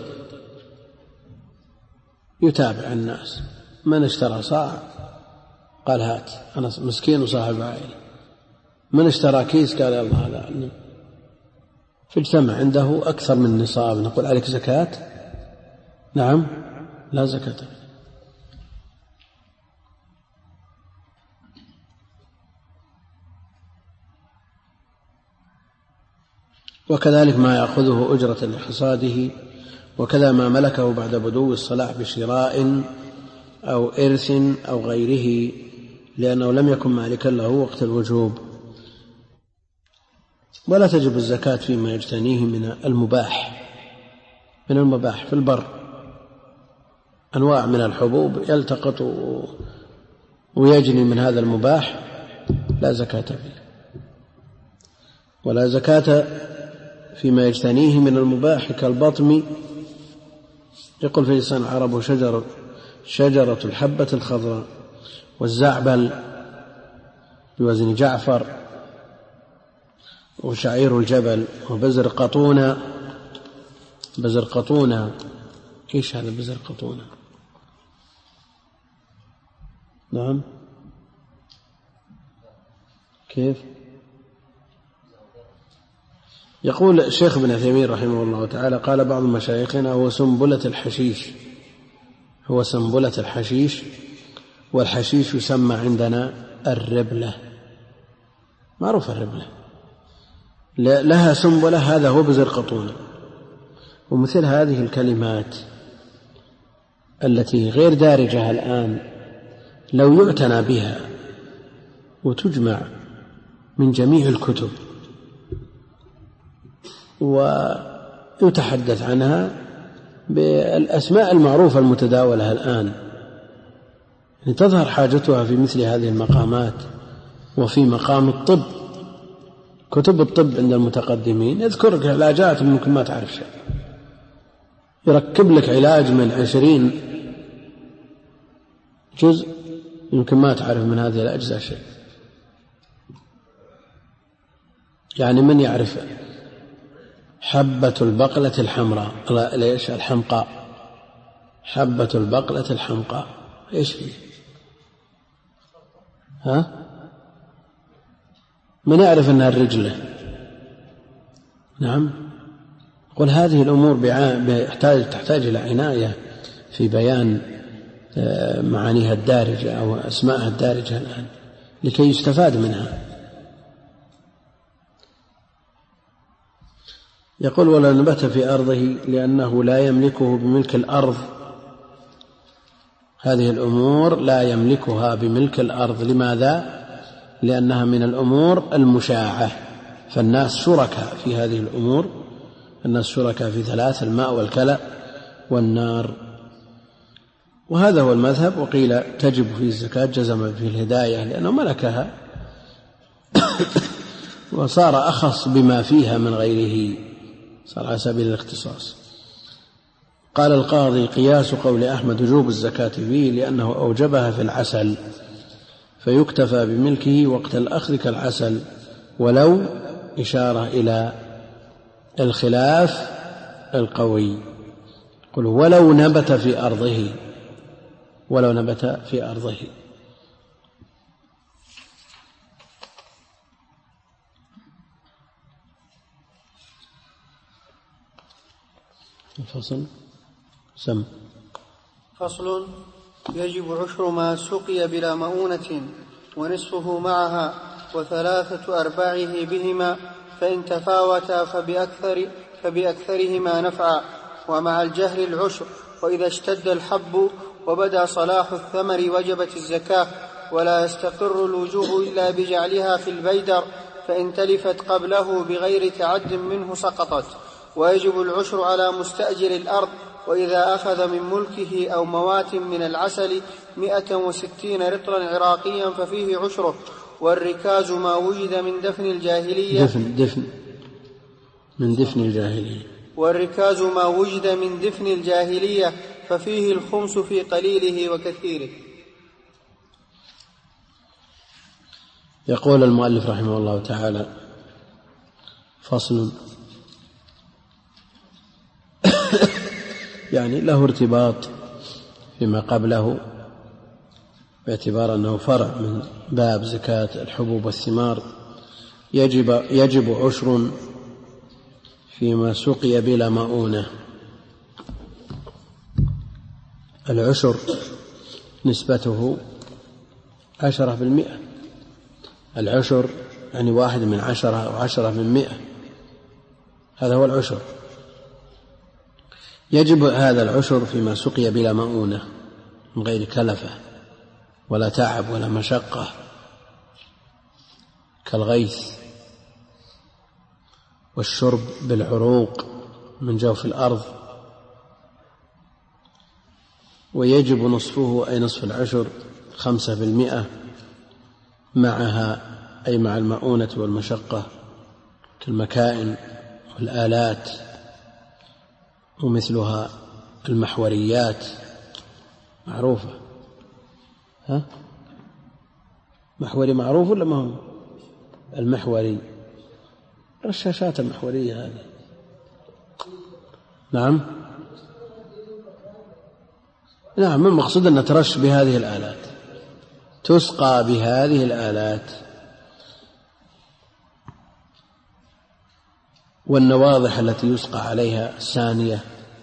يتابع الناس، من اشترى صاع قال هات أنا مسكين وصاحب عائلة، من اشترى كيس قال يلا هذا، فاجتمع عنده أكثر من نصاب، نقول عليك زكاة؟ نعم، لا زكاة. وكذلك ما يأخذه أجرة لحصاده، وكذا ما ملكه بعد بدو الصلاح بشراء أو إرث أو غيره، لأنه لم يكن مالكا له وقت الوجوب. ولا تجب الزكاة فيما يجتنيه من المباح في البر، أنواع من الحبوب يلتقط ويجني من هذا المباح لا زكاة فيه. ولا زكاة فيما يجتنيه من المباح كالبطم، يقول في لسان العرب شجرة الحبة الخضراء، والزعبل بوزن جعفر، وشعير الجبل، وبزر قطونة. ايش هذا بزر قطونة؟ نعم، كيف؟ يقول الشيخ ابن عثيمين رحمه الله تعالى قال بعض مشايخنا هو سنبلة الحشيش، والحشيش يسمى عندنا الربلة، معروف الربلة لها سنبلة، هذا هو بزر قطونة. ومثل هذه الكلمات التي غير دارجة الآن لو يعتنى بها وتجمع من جميع الكتب ويتحدث عنها بالأسماء المعروفة المتداولة الآن، يعني تظهر حاجتها في مثل هذه المقامات. وفي مقام الطب، كتب الطب عند المتقدمين يذكر لك علاجات ممكن ما تعرف شيء، يركب لك علاج من 20 جزء يمكن ما تعرف من هذه الأجزاء شيء. يعني من يعرف حبة البقلة الحمراء، ليش الحمقاء، حبة البقلة الحمقاء ايش فيه؟ من يعرف انها الرجلة؟ نعم. قل هذه الأمور تحتاج إلى عناية في بيان معانيها الدارجة أو أسماءها الدارجة الآن لكي يستفاد منها. يقول ولا نبت في أرضه لأنه لا يملكه بملك الأرض، هذه الأمور لا يملكها بملك الأرض. لماذا؟ لأنها من الأمور المشاعة، فالناس شركاء في هذه الأمور، الناس شركاء في 3: الماء والكلى والنار. وهذا هو المذهب. وقيل تجب فيه الزكاة جزم فيه الهداية لأنه ملكها وصار أخص بما فيها من غيره، صار على سبيل الاختصاص. قال القاضي قياس قول أحمد وجوب الزكاة فيه لأنه أوجبها في العسل فيكتفى بملكه وقت الأخذ كالعسل، ولو إشارة إلى الخلاف القوي. قل ولو نبت في أرضه، فصل. يجب عشر ما سقي بلا مؤونة ونصفه معها و3/4 بهما، فإن تفاوتا فبأكثرهما نفعا، ومع الجهل العشر. وإذا اشتد الحب وبدا صلاح الثمر وجبت الزكاة، ولا يستقر الوجوب إلا بجعلها في البيدر، فإن تلفت قبله بغير تعد منه سقطت. ويجب العشر على مستأجر الأرض، وإذا أخذ من ملكه أو موات من العسل 160 رطلا عراقيا ففيه عشره. والركاز ما وجد من دفن الجاهلية والركاز ما وجد من دفن الجاهلية ففيه الخمس في قليله وكثيره. يقول المؤلف رحمه الله تعالى: فصل. يعني له ارتباط فيما قبله باعتبار أنه فرع من باب زكاة الحبوب والثمار. يجب عشر فيما سقي بلا مؤونة. العشر نسبته 10%. العشر يعني 1/10 أو 10%، هذا هو العشر. يجب هذا العشر فيما سقي بلا مؤونة من غير كلفة ولا تعب ولا مشقة، كالغيث والشرب بالعروق من جوف الأرض. ويجب نصفه أي نصف العشر 5% معها، أي مع المؤونة والمشقة، كالمكائن والآلات ومثلها المحوريات معروفة. محوري معروف ولا ما هو؟ المحوري الرشاشات المحورية هذه. نعم المقصود أن ترش بهذه الآلات، تسقى بهذه الآلات. والنواضح التي يسقى عليها السانية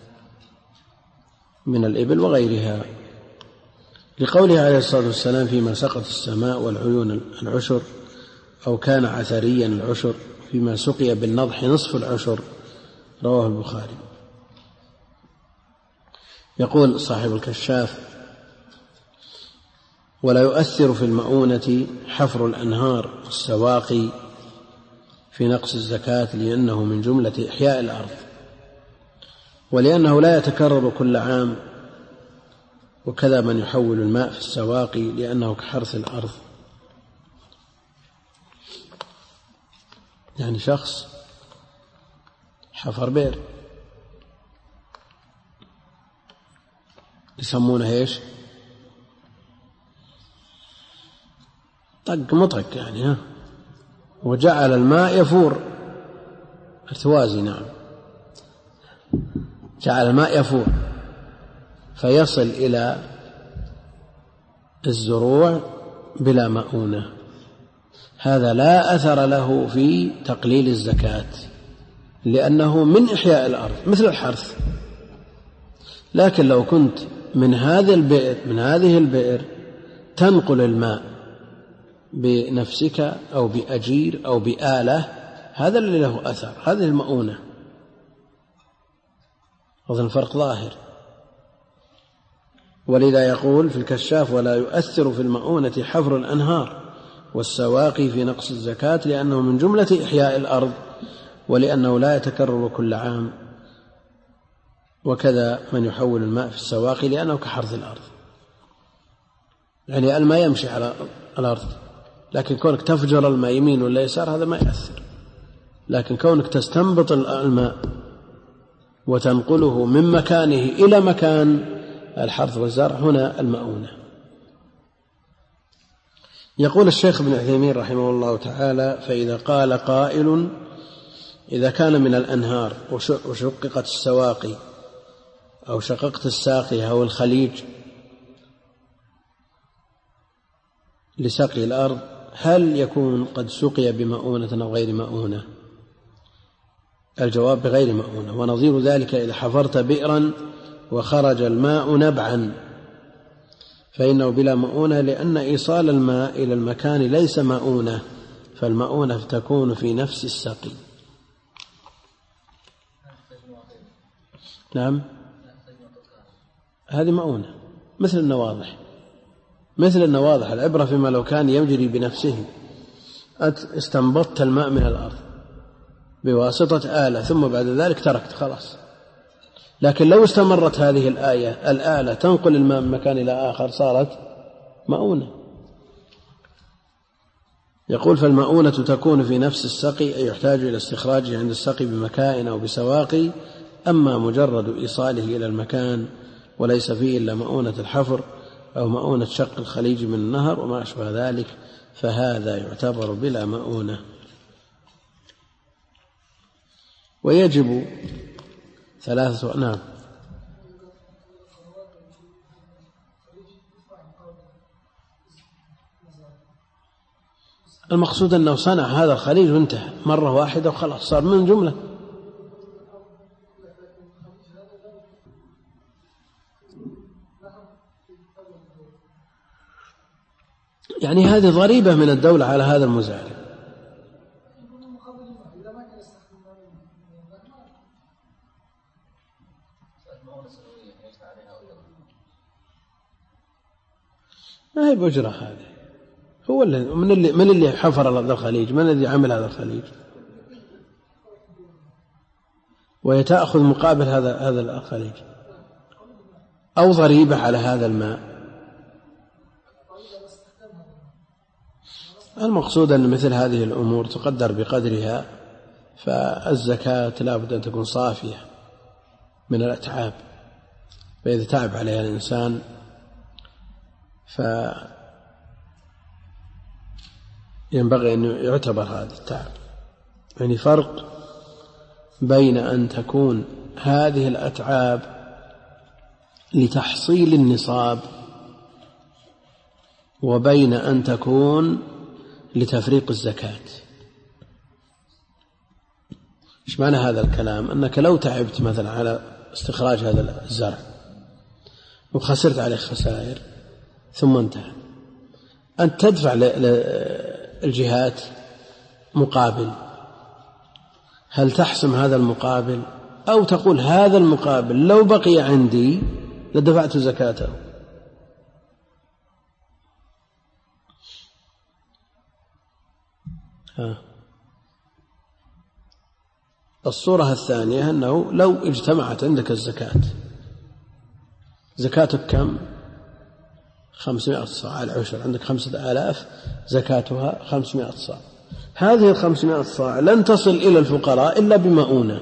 من الإبل وغيرها، لقوله عليه الصلاة والسلام فيما سقط السماء والعيون العشر، أو كان عثريا العشر، فيما سقي بالنضح نصف العشر، رواه البخاري. يقول صاحب الكشاف: ولا يؤثر في المؤونة حفر الأنهار والسواقي في نقص الزكاة، لأنه من جملة إحياء الأرض، ولأنه لا يتكرر كل عام، وكذا من يحول الماء في السواقي لأنه كحرث الأرض. يعني شخص حفر بئر يسمونه ايش؟ طق مطق يعني، وجعل الماء يفور ارتوازي. نعم، جعل الماء يفور فيصل إلى الزروع بلا مؤونة. هذا لا أثر له في تقليل الزكاة، لأنه من إحياء الأرض مثل الحرث. لكن لو كنت من هذه البئر تنقل الماء بنفسك أو بأجير أو بآلة، هذا اللي له أثر، هذه المؤونة. أظن الفرق ظاهر. ولذا يقول في الكشاف: ولا يؤثر في المؤونة حفر الأنهار والسواقي في نقص الزكاة، لأنه من جملة إحياء الأرض، ولأنه لا يتكرر كل عام، وكذا من يحول الماء في السواقي لأنه كحرث الأرض. يعني الماء يمشي على الأرض، لكن كونك تفجر الماء يمين ولا يسار هذا ما يأثر. لكن كونك تستنبط الماء وتنقله من مكانه إلى مكان الحرث والزرع، هنا المؤونة. يقول الشيخ ابن عثيمين رحمه الله تعالى: فإذا قال قائل: إذا كان من الأنهار وشققت السواقي أو شققت الساقية أو الخليج لسقي الأرض، هل يكون قد سقي بمؤونة أو غير مؤونة؟ الجواب: بغير مؤونة. ونظير ذلك إذا حفرت بئرا وخرج الماء نبعا فإنه بلا مؤونة، لأن إيصال الماء إلى المكان ليس مؤونة، فالمؤونة تكون في نفس السقي. نعم، هذه مؤونة مثل النواضح. العبرة فيما لو كان يجري بنفسه، استنبطت الماء من الأرض بواسطة آلة ثم بعد ذلك تركت، خلاص. لكن لو استمرت هذه الآلة تنقل الماء من مكان إلى آخر صارت مؤونة. يقول: فالمؤونة تكون في نفس السقي، أي يحتاج إلى استخراجه عند السقي بمكائن أو بسواقي. أما مجرد إيصاله إلى المكان وليس فيه إلا مؤونة الحفر أو مؤونة شق الخليج من النهر وما أشبه ذلك، فهذا يعتبر بلا مؤونة. ويجب 3. نعم، المقصود أنه صنع هذا الخليج وانتهى مرة واحدة وخلاص صار من جملة. يعني هذه ضريبة من الدولة على هذا المزارع. ما هي بأجرة هذه. هو من اللي حفر هذا الخليج؟ من الذي عمل هذا الخليج؟ ويتأخذ مقابل هذا الخليج أو ضريبة على هذا الماء. المقصود أن مثل هذه الأمور تقدر بقدرها، فالزكاة لا بد أن تكون صافية من الأتعاب، فإذا تعب عليها الإنسان فينبغي أن يعتبر هذا التعب. يعني فرق بين أن تكون هذه الأتعاب لتحصيل النصاب وبين أن تكون لتفريق الزكاة. إيش معنى هذا الكلام؟ أنك لو تعبت مثلا على استخراج هذا الزرع وخسرت عليه خسائر ثم انتهى، أنت تدفع للجهات مقابل، هل تحسم هذا المقابل أو تقول هذا المقابل لو بقي عندي لدفعت زكاته؟ الصورة الثانية أنه لو اجتمعت عندك الزكاة، زكاتك كم؟ 500 صاع العشر، عندك 5000 زكاتها 500 صاع. هذه 500 صاع لن تصل إلى الفقراء إلا بمؤونة.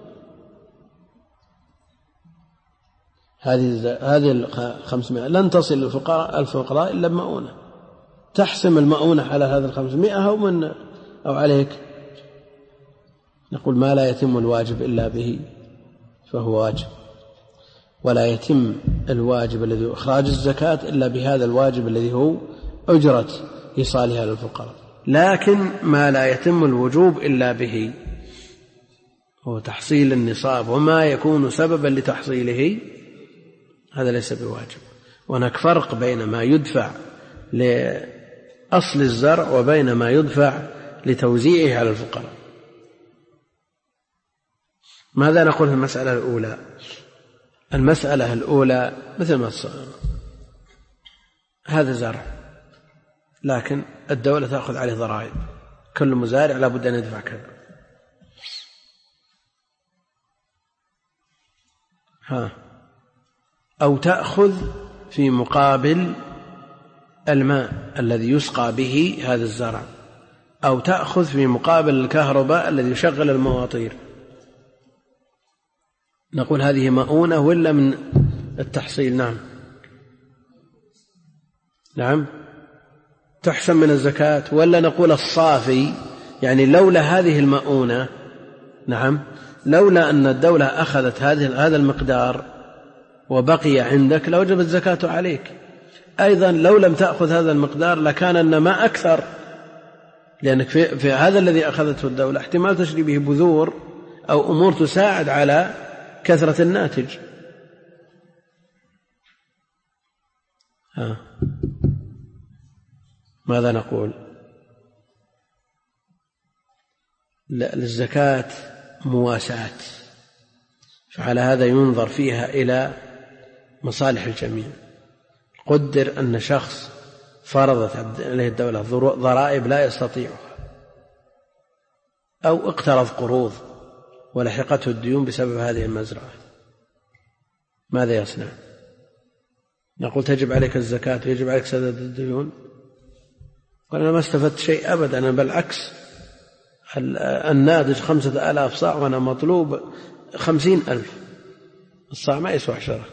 هذه 500 لن تصل الفقراء إلا بمؤونة. تحسم المؤونة على هذا 500 أو عليك؟ نقول ما لا يتم الواجب إلا به فهو واجب، ولا يتم الواجب الذي هو إخراج الزكاة إلا بهذا الواجب الذي هو أجرة إيصالها للفقراء. لكن ما لا يتم الوجوب إلا به هو تحصيل النصاب، وما يكون سببا لتحصيله هذا ليس بواجب. وهناك فرق بين ما يدفع لأصل الزرع وبين ما يدفع لتوزيعه على الفقراء. ماذا نقول في المسألة الأولى؟ المسألة الأولى مثل ما هذا زرع لكن الدولة تأخذ عليه ضرائب، كل مزارع لا بد أن يدفع كذا. أو تأخذ في مقابل الماء الذي يسقى به هذا الزرع، أو تأخذ في مقابل الكهرباء الذي يشغل المواطير. نقول هذه مؤونة ولا من التحصيل؟ نعم تحسن من الزكاة، ولا نقول الصافي؟ يعني لولا هذه المؤونة، لولا أن الدولة أخذت هذا المقدار وبقي عندك لوجب الزكاة عليك. أيضا لو لم تأخذ هذا المقدار لكان النماء أكثر، لأنك في هذا الذي أخذته الدولة احتمال تشري به بذور أو أمور تساعد على كثرة الناتج. ماذا نقول؟ للزكاة مواساة، فعلى هذا ينظر فيها إلى مصالح الجميع. قدر أن شخص فرضت عليه الدولة ضرائب لا يستطيعها، أو اقترض قروض ولحقته الديون بسبب هذه المزرعة، ماذا يصنع؟ نقول تجب عليك الزكاة ويجب عليك سداد الديون؟ وأنا ما استفدت شيء أبدا، أنا بالعكس الناتج 5000 صاع وأنا مطلوب 50,000. الصاع ما يسوى 10.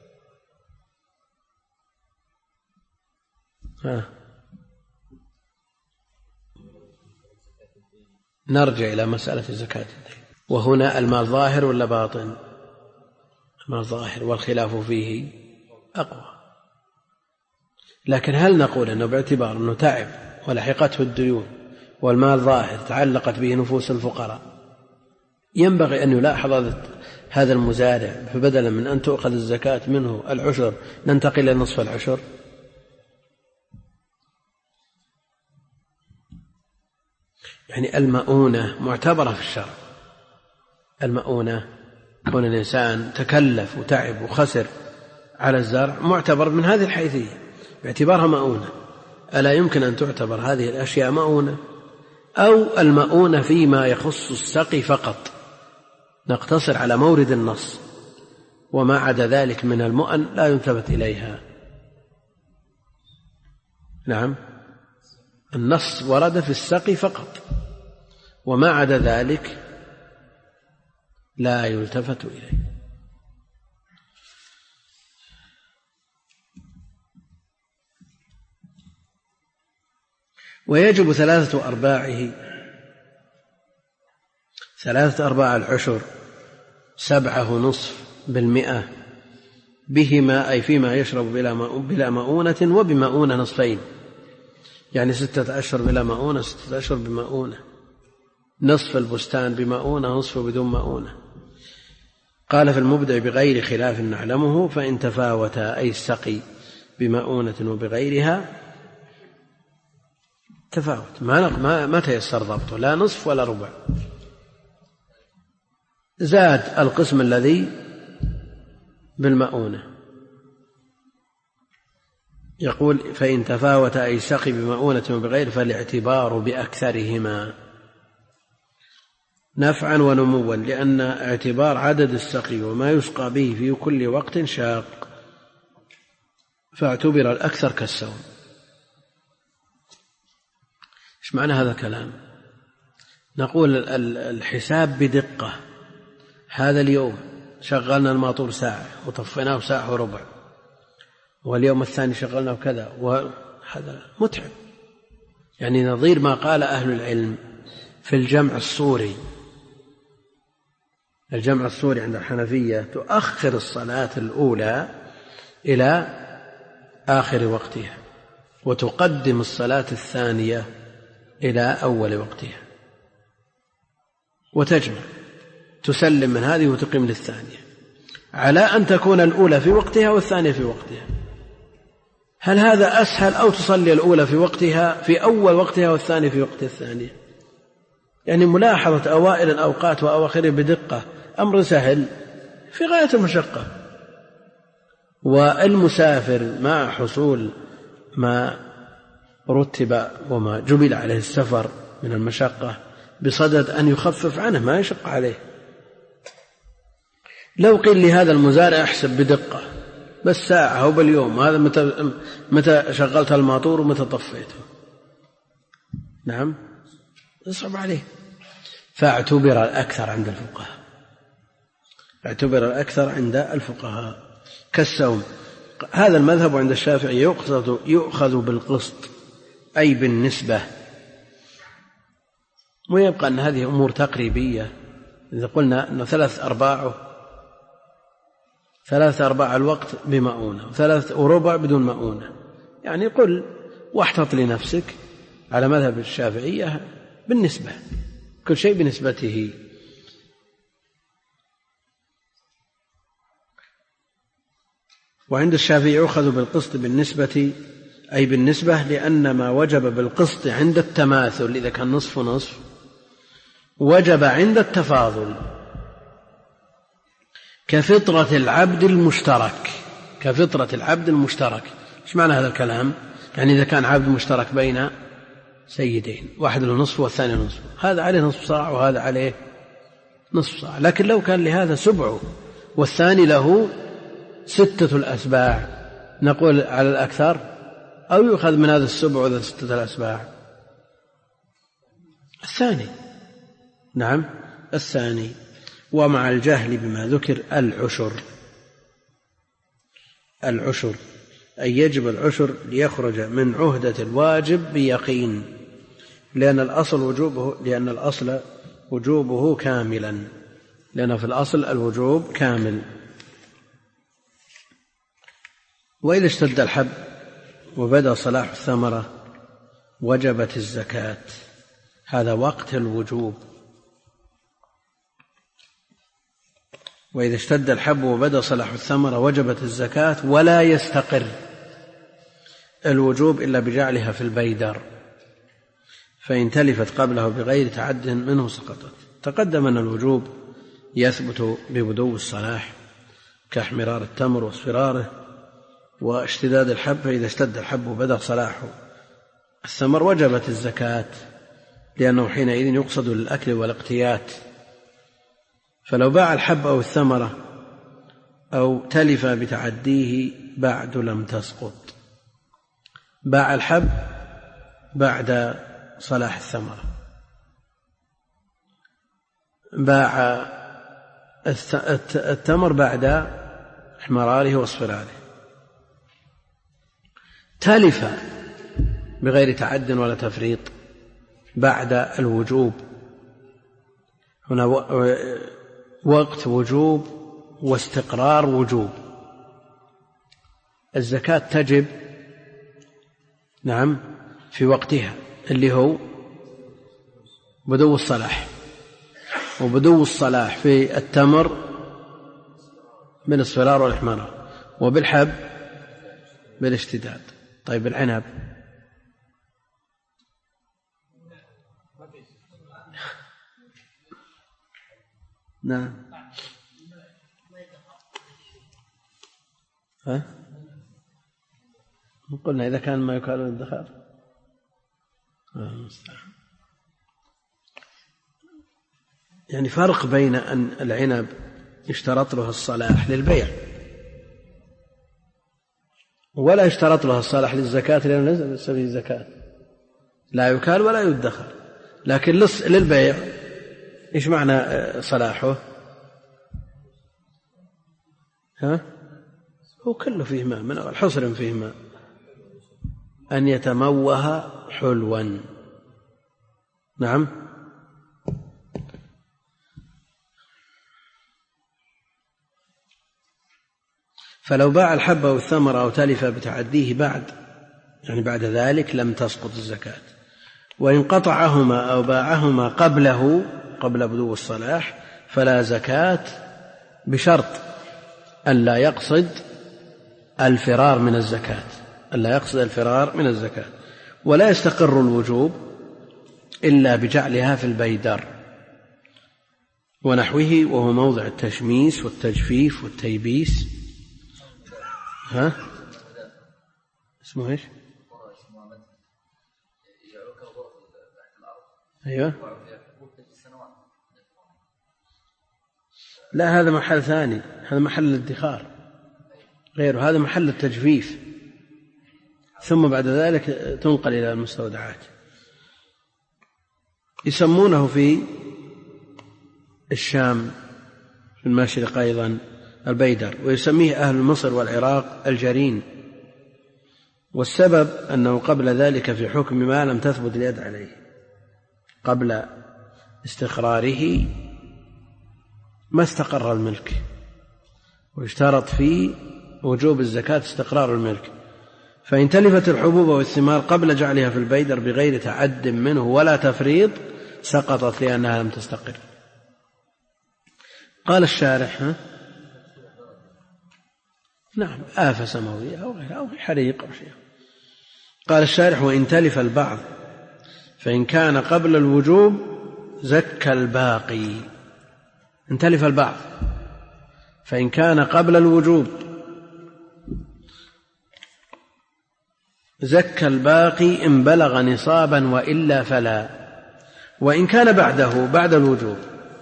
نرجع إلى مسألة زكاة الدين. وهنا المال ظاهر ولا باطن؟ المال ظاهر، والخلاف فيه أقوى. لكن هل نقول أنه باعتبار أنه تعب ولحقته الديون والمال ظاهر تعلقت به نفوس الفقراء، ينبغي أن يلاحظ هذا المزارع، فبدلا من أن تؤخذ الزكاة منه العشر ننتقل إلى نصف العشر. يعني المؤونة معتبرة في الشرع. المؤونة كون الإنسان تكلف وتعب وخسر على الزرع معتبر من هذه الحيثية باعتبارها مؤونة. ألا يمكن أن تعتبر هذه الأشياء مؤونة؟ أو المؤونة فيما يخص السقي فقط، نقتصر على مورد النص، وما عدا ذلك من المؤن لا يلتفت إليها. نعم، النص ورد في السقي فقط، وما عدا ذلك لا يلتفت إليه. ويجب 3/4 العشر 7.5% بهما، أي فيما يشرب بلا مؤونة وبمؤونة نصفين، يعني 6 أشهر بلا مؤونة 6 أشهر بمؤونة، نصف البستان بمؤونة نصف بدون مؤونة. قال في المبدع بغير خلاف نعلمه، فإن تفاوتا أي السقي بمؤونة وبغيرها تفاوت، ما تيسر ضبطه، لا نصف ولا ربع. زاد القسم الذي بالمؤونة، يقول فإن تفاوت أي سقي بمؤونة وبغير فالاعتبار بأكثرهما نفعا ونموا، لأن اعتبار عدد السقي وما يسقى به في كل وقت شاق، فاعتبر الأكثر كالسوم. إيش معنى هذا الكلام؟ نقول الحساب بدقة، هذا اليوم شغلنا الماطور ساعة وطفيناه ساعة وربع، واليوم الثاني شغلناه كذا، وهذا متعب. يعني نظير ما قال أهل العلم في الجمع الصوري. الجمع الصوري عند الحنفية تؤخر الصلاة الأولى إلى آخر وقتها، وتقدم الصلاة الثانية إلى أول وقتها، وتجمع، تسلم من هذه وتقيم للثانية، على أن تكون الأولى في وقتها والثانية في وقتها. هل هذا أسهل أو تصلي الأولى في وقتها في أول وقتها والثانية في وقت الثانية؟ يعني ملاحظة أوائل الأوقات وأواخرها بدقة أمر سهل في غاية المشقة. والمسافر مع حصول ما رتب وما جبل عليه السفر من المشقة بصدد أن يخفف عنه ما يشق عليه. لو قيل لهذا المزارع احسب بدقة بس ساعة أو باليوم، هذا متى شغلت الماطور ومتى طفيته، نعم يصعب عليه، فاعتبر الأكثر عند الفقهاء، اعتبر الأكثر عند الفقهاء كالسوم. هذا المذهب عند الشافعي يؤخذ بالقسط أي بالنسبة، ويبقى أن هذه أمور تقريبية. إذا قلنا أن 3/4 الوقت بمؤونة و3 بدون مؤونة، يعني قل واحتط لنفسك على مذهب الشافعية بالنسبة، كل شيء بنسبته. وعند الشافعي يؤخذ بالقسط بالنسبة أي بالنسبة، لأن ما وجب بالقسط عند التماثل إذا كان نصف نصف وجب عند التفاضل، كفطرة العبد المشترك. كفطرة العبد المشترك، إيش معنى هذا الكلام؟ يعني إذا كان عبد مشترك بين سيدين، واحد له نصف والثاني نصف، هذا عليه نصف صاع وهذا عليه نصف صاع. لكن لو كان لهذا سبع والثاني له 6 الأسباع، نقول على الأكثر أو يؤخذ من هذا السبع وهذا 6 الأسباع؟ الثاني، نعم الثاني. ومع الجهل بما ذكر العشر أي يجب العشر ليخرج من عهدة الواجب بيقين، لأن الأصل وجوبه كاملا، لأن في الأصل الوجوب كامل. وإذا اشتد الحب وبدأ صلاح الثمرة وجبت الزكاة، هذا وقت الوجوب. وإذا اشتد الحب وبدا صلاح الثمرة وجبت الزكاة، ولا يستقر الوجوب إلا بجعلها في البيدر، فإن تلفت قبله بغير تعد منه سقطت. تقدم أن الوجوب يثبت ببدو الصلاح كاحمرار التمر واصفراره واشتداد الحب، فإذا اشتد الحب وبدا صلاح الثمر وجبت الزكاة، لأنه حينئذ يقصد للأكل والاقتيات. فلو باع الحب أو الثمرة أو تلف بتعديه بعد لم تسقط. باع الحب بعد صلاح الثمرة، باع التمر بعد احمراره واصفراره، تلف بغير تعد ولا تفريط بعد الوجوب. هنا وقت وجوب واستقرار وجوب. الزكاة تجب نعم في وقتها اللي هو بدو الصلاح، وبدو الصلاح في التمر بالاصفرار والإحمرار، وبالحب بالاشتداد. طيب العنب نعم قلنا إذا كان ما يكال الادخار يعني فرق بين أن العنب يشترط له الصلاح للبيع ولا يشترط له الصلاح للزكاة، لأنه ليس فيه زكاة، لا يكال ولا يدخر. لكن للبيع إيش معنى صلاحه؟ هو كله فيه ماء، من الحصر فيه ماء، أن يتموه حلوا. نعم. فلو باع الحب أو الثمر أو تلف بتعديه بعد ذلك لم تسقط الزكاة. وإن قطعهما أو باعهما قبل بدو الصلاح فلا زكاة، بشرط أن لا يقصد الفرار من الزكاة، ولا يستقر الوجوب إلا بجعلها في البيدر ونحوه، وهو موضع التشميس والتجفيف والتيبيس. اسمه ايش؟ ايوه لا، هذا محل ثاني، هذا محل الادخار غيره، هذا محل التجفيف، ثم بعد ذلك تنقل إلى المستودعات. يسمونه في الشام في المشرق أيضا البيدر، ويسميه أهل مصر والعراق الجرين. والسبب أنه قبل ذلك في حكم ما لم تثبت اليد عليه، قبل استقراره ما استقر الملك، واشترط في وجوب الزكاة استقرار الملك. فإن تلفت الحبوب والثمار قبل جعلها في البيدر بغير تعد منه ولا تفريط سقطت لأنها لم تستقر. قال الشارح نعم آفة سماوية أو حريق أو شيء. قال الشارح وإن تلف البعض فإن كان قبل الوجوب زكى الباقي. إن تلف البعض فإن كان قبل الوجوب زكى الباقي إن بلغ نصابا، وإلا فلا. وإن كان بعد الوجوب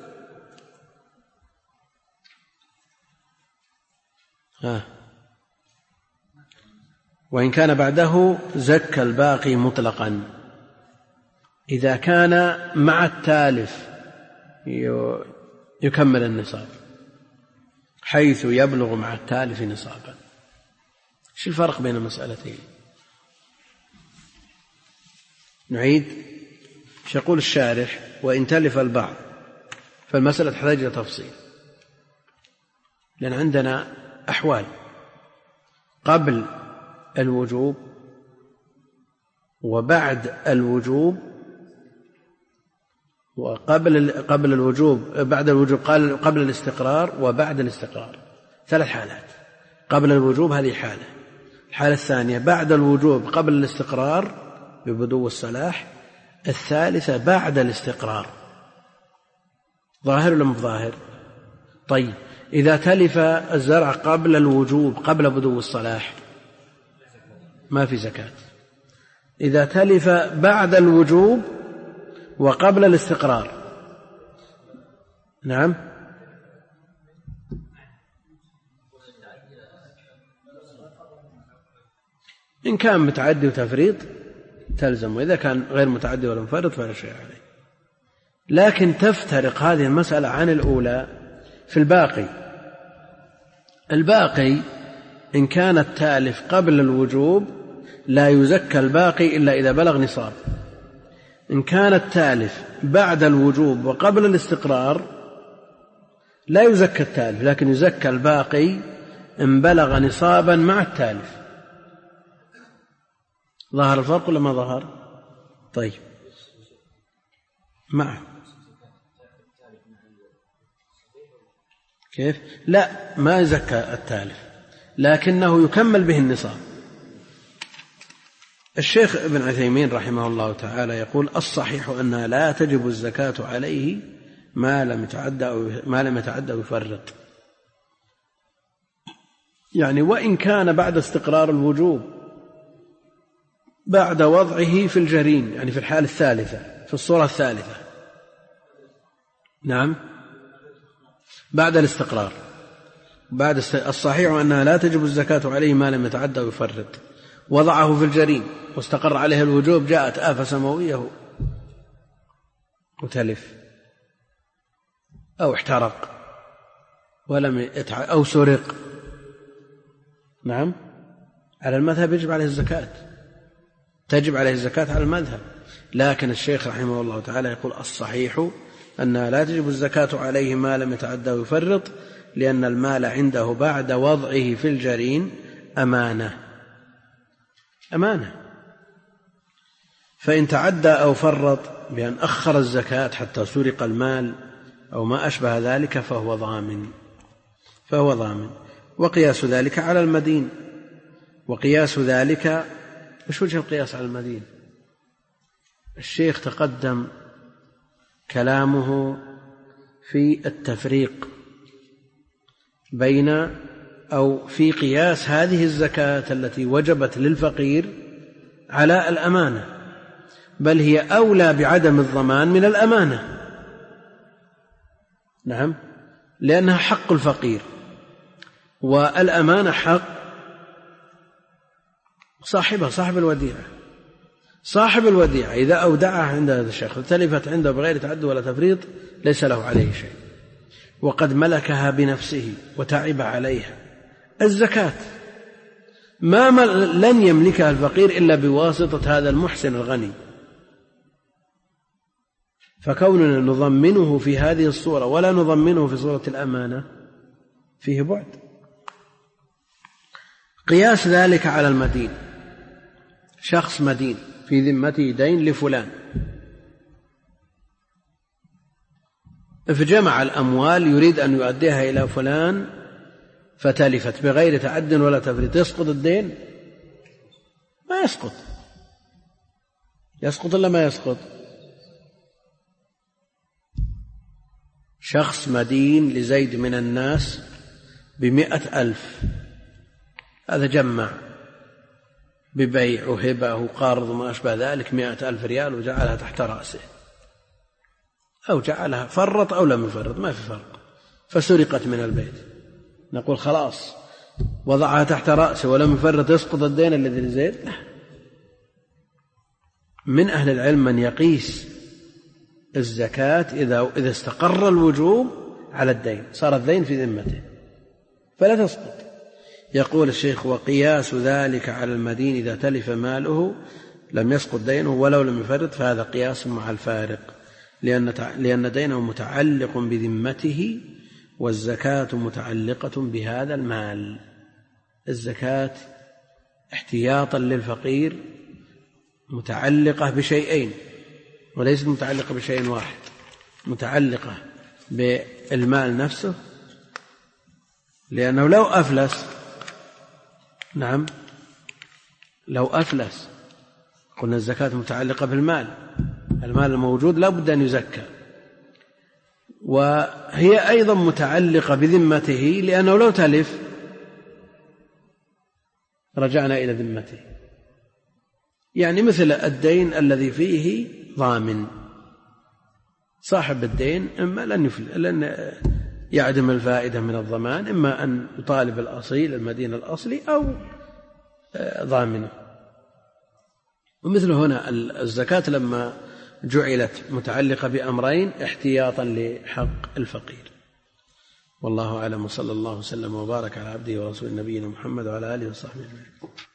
وإن كان بعده زكى الباقي مطلقا إذا كان مع التالف يكمل النصاب، حيث يبلغ مع التالف نصابا. شو الفرق بين المسألتين؟ نعيد. يقول الشارح وإن تلف البعض، فالمسألة تحتاج إلى تفصيل، لأن عندنا أحوال قبل الوجوب وبعد الوجوب وقبل الوجوب، بعد الوجوب، قال قبل الاستقرار وبعد الاستقرار، 3 حالات. قبل الوجوب هذه حالة، الحالة الثانية بعد الوجوب قبل الاستقرار ببدو الصلاح، الثالثة بعد الاستقرار. ظاهر ولا مو ظاهر؟ طيب إذا تلف الزرع قبل الوجوب قبل بدو الصلاح ما في زكاة. إذا تلف بعد الوجوب وقبل الاستقرار، نعم، إن كان متعدي وتفريط تلزم، وإذا كان غير متعدي ولا مفرط فلا شيء عليه. لكن تفترق هذه المسألة عن الأولى في الباقي إن كان التالف قبل الوجوب لا يزكى الباقي إلا إذا بلغ نصاب. إن كان التالف بعد الوجوب وقبل الاستقرار لا يزكى التالف، لكن يزكى الباقي إن بلغ نصابا مع التالف. ظهر الفرق ولا ما ظهر؟ طيب معه كيف؟ لا، ما يزكى التالف لكنه يكمل به النصاب. الشيخ ابن عثيمين رحمه الله تعالى يقول الصحيح أنها لا تجب الزكاة عليه ما لم يتعدى أو يفرط، يعني وإن كان بعد استقرار الوجوب بعد وضعه في الجرين، يعني في الحالة الثالثة، في الصورة الثالثة، نعم، بعد الاستقرار، الصحيح أنها لا تجب الزكاة عليه ما لم يتعدى أو يفرط. وضعه في الجرين واستقر عليه الوجوب، جاءت آفة سماوية وتلف أو احترق أو سرق، نعم، على المذهب يجب عليه الزكاة، تجب عليه الزكاة على المذهب. لكن الشيخ رحمه الله تعالى يقول الصحيح أنها لا تجب الزكاة عليه ما لم يتعدى ويفرط، لأن المال عنده بعد وضعه في الجرين أمانة، فإن تعدى أو فرط بأن أخر الزكاة حتى سرق المال أو ما أشبه ذلك فهو ضامن. وقياس ذلك على المدين. وقياس ذلك، مش وجه القياس على المدين؟ الشيخ تقدم كلامه في التفريق بين أو في قياس هذه الزكاة التي وجبت للفقير على الأمانة، بل هي أولى بعدم الضمان من الأمانة، نعم، لأنها حق الفقير، والأمانة حق صاحبها، صاحب الوديعة إذا أودعها عند هذا الشخص تلفت عنده بغير تعد ولا تفريط ليس له عليه شيء، وقد ملكها بنفسه وتعب عليها. الزكاة لن يملكها الفقير إلا بواسطة هذا المحسن الغني، فكوننا نضمنه في هذه الصورة ولا نضمنه في صورة الأمانة فيه بعد. قياس ذلك على المدين، شخص مدين في ذمته دين لفلان، فجمع الأموال يريد أن يؤديها إلى فلان فتلفت بغير تعد ولا تفريط، يسقط الدين؟ ما يسقط. يسقط ولا ما يسقط؟ شخص مدين لزيد من الناس ب100,000، هذا جمع ببيع وهبة وقارض وما أشبه ذلك 100,000 ريال وجعلها تحت رأسه، أو جعلها فرط أو لم يفرط ما في فرق، فسرقت من البيت، نقول خلاص وضعها تحت رأسه ولم يفرط يسقط الدين الذي لزيد؟ من أهل العلم من يقيس الزكاة إذا استقر الوجوب على الدين، صار الدين في ذمته فلا تسقط. يقول الشيخ وقياس ذلك على المدين إذا تلف ماله لم يسقط دينه ولو لم يفرط، فهذا قياس مع الفارق، لأن دينه متعلق بذمته والزكاة متعلقة بهذا المال. الزكاة احتياطا للفقير متعلقة بشيئين وليست متعلقة بشيء واحد. متعلقة بالمال نفسه، لأنه لو أفلس، نعم، لو أفلس قلنا الزكاة متعلقة بالمال، المال الموجود لا بد أن يزكى، وهي أيضا متعلقة بذمته، لأنه لو تلف رجعنا إلى ذمته، يعني مثل الدين الذي فيه ضامن، صاحب الدين إما لن يعدم الفائدة من الضمان، إما أن يطالب الأصيل المدين الأصلي أو ضامنه. ومثل هنا الزكاة لما جعلت متعلقة بأمرين احتياطا لحق الفقير. والله أعلم، وصلى الله وسلم وبارك على عبده ورسوله نبينا محمد وعلى آله وصحبه أجمعين.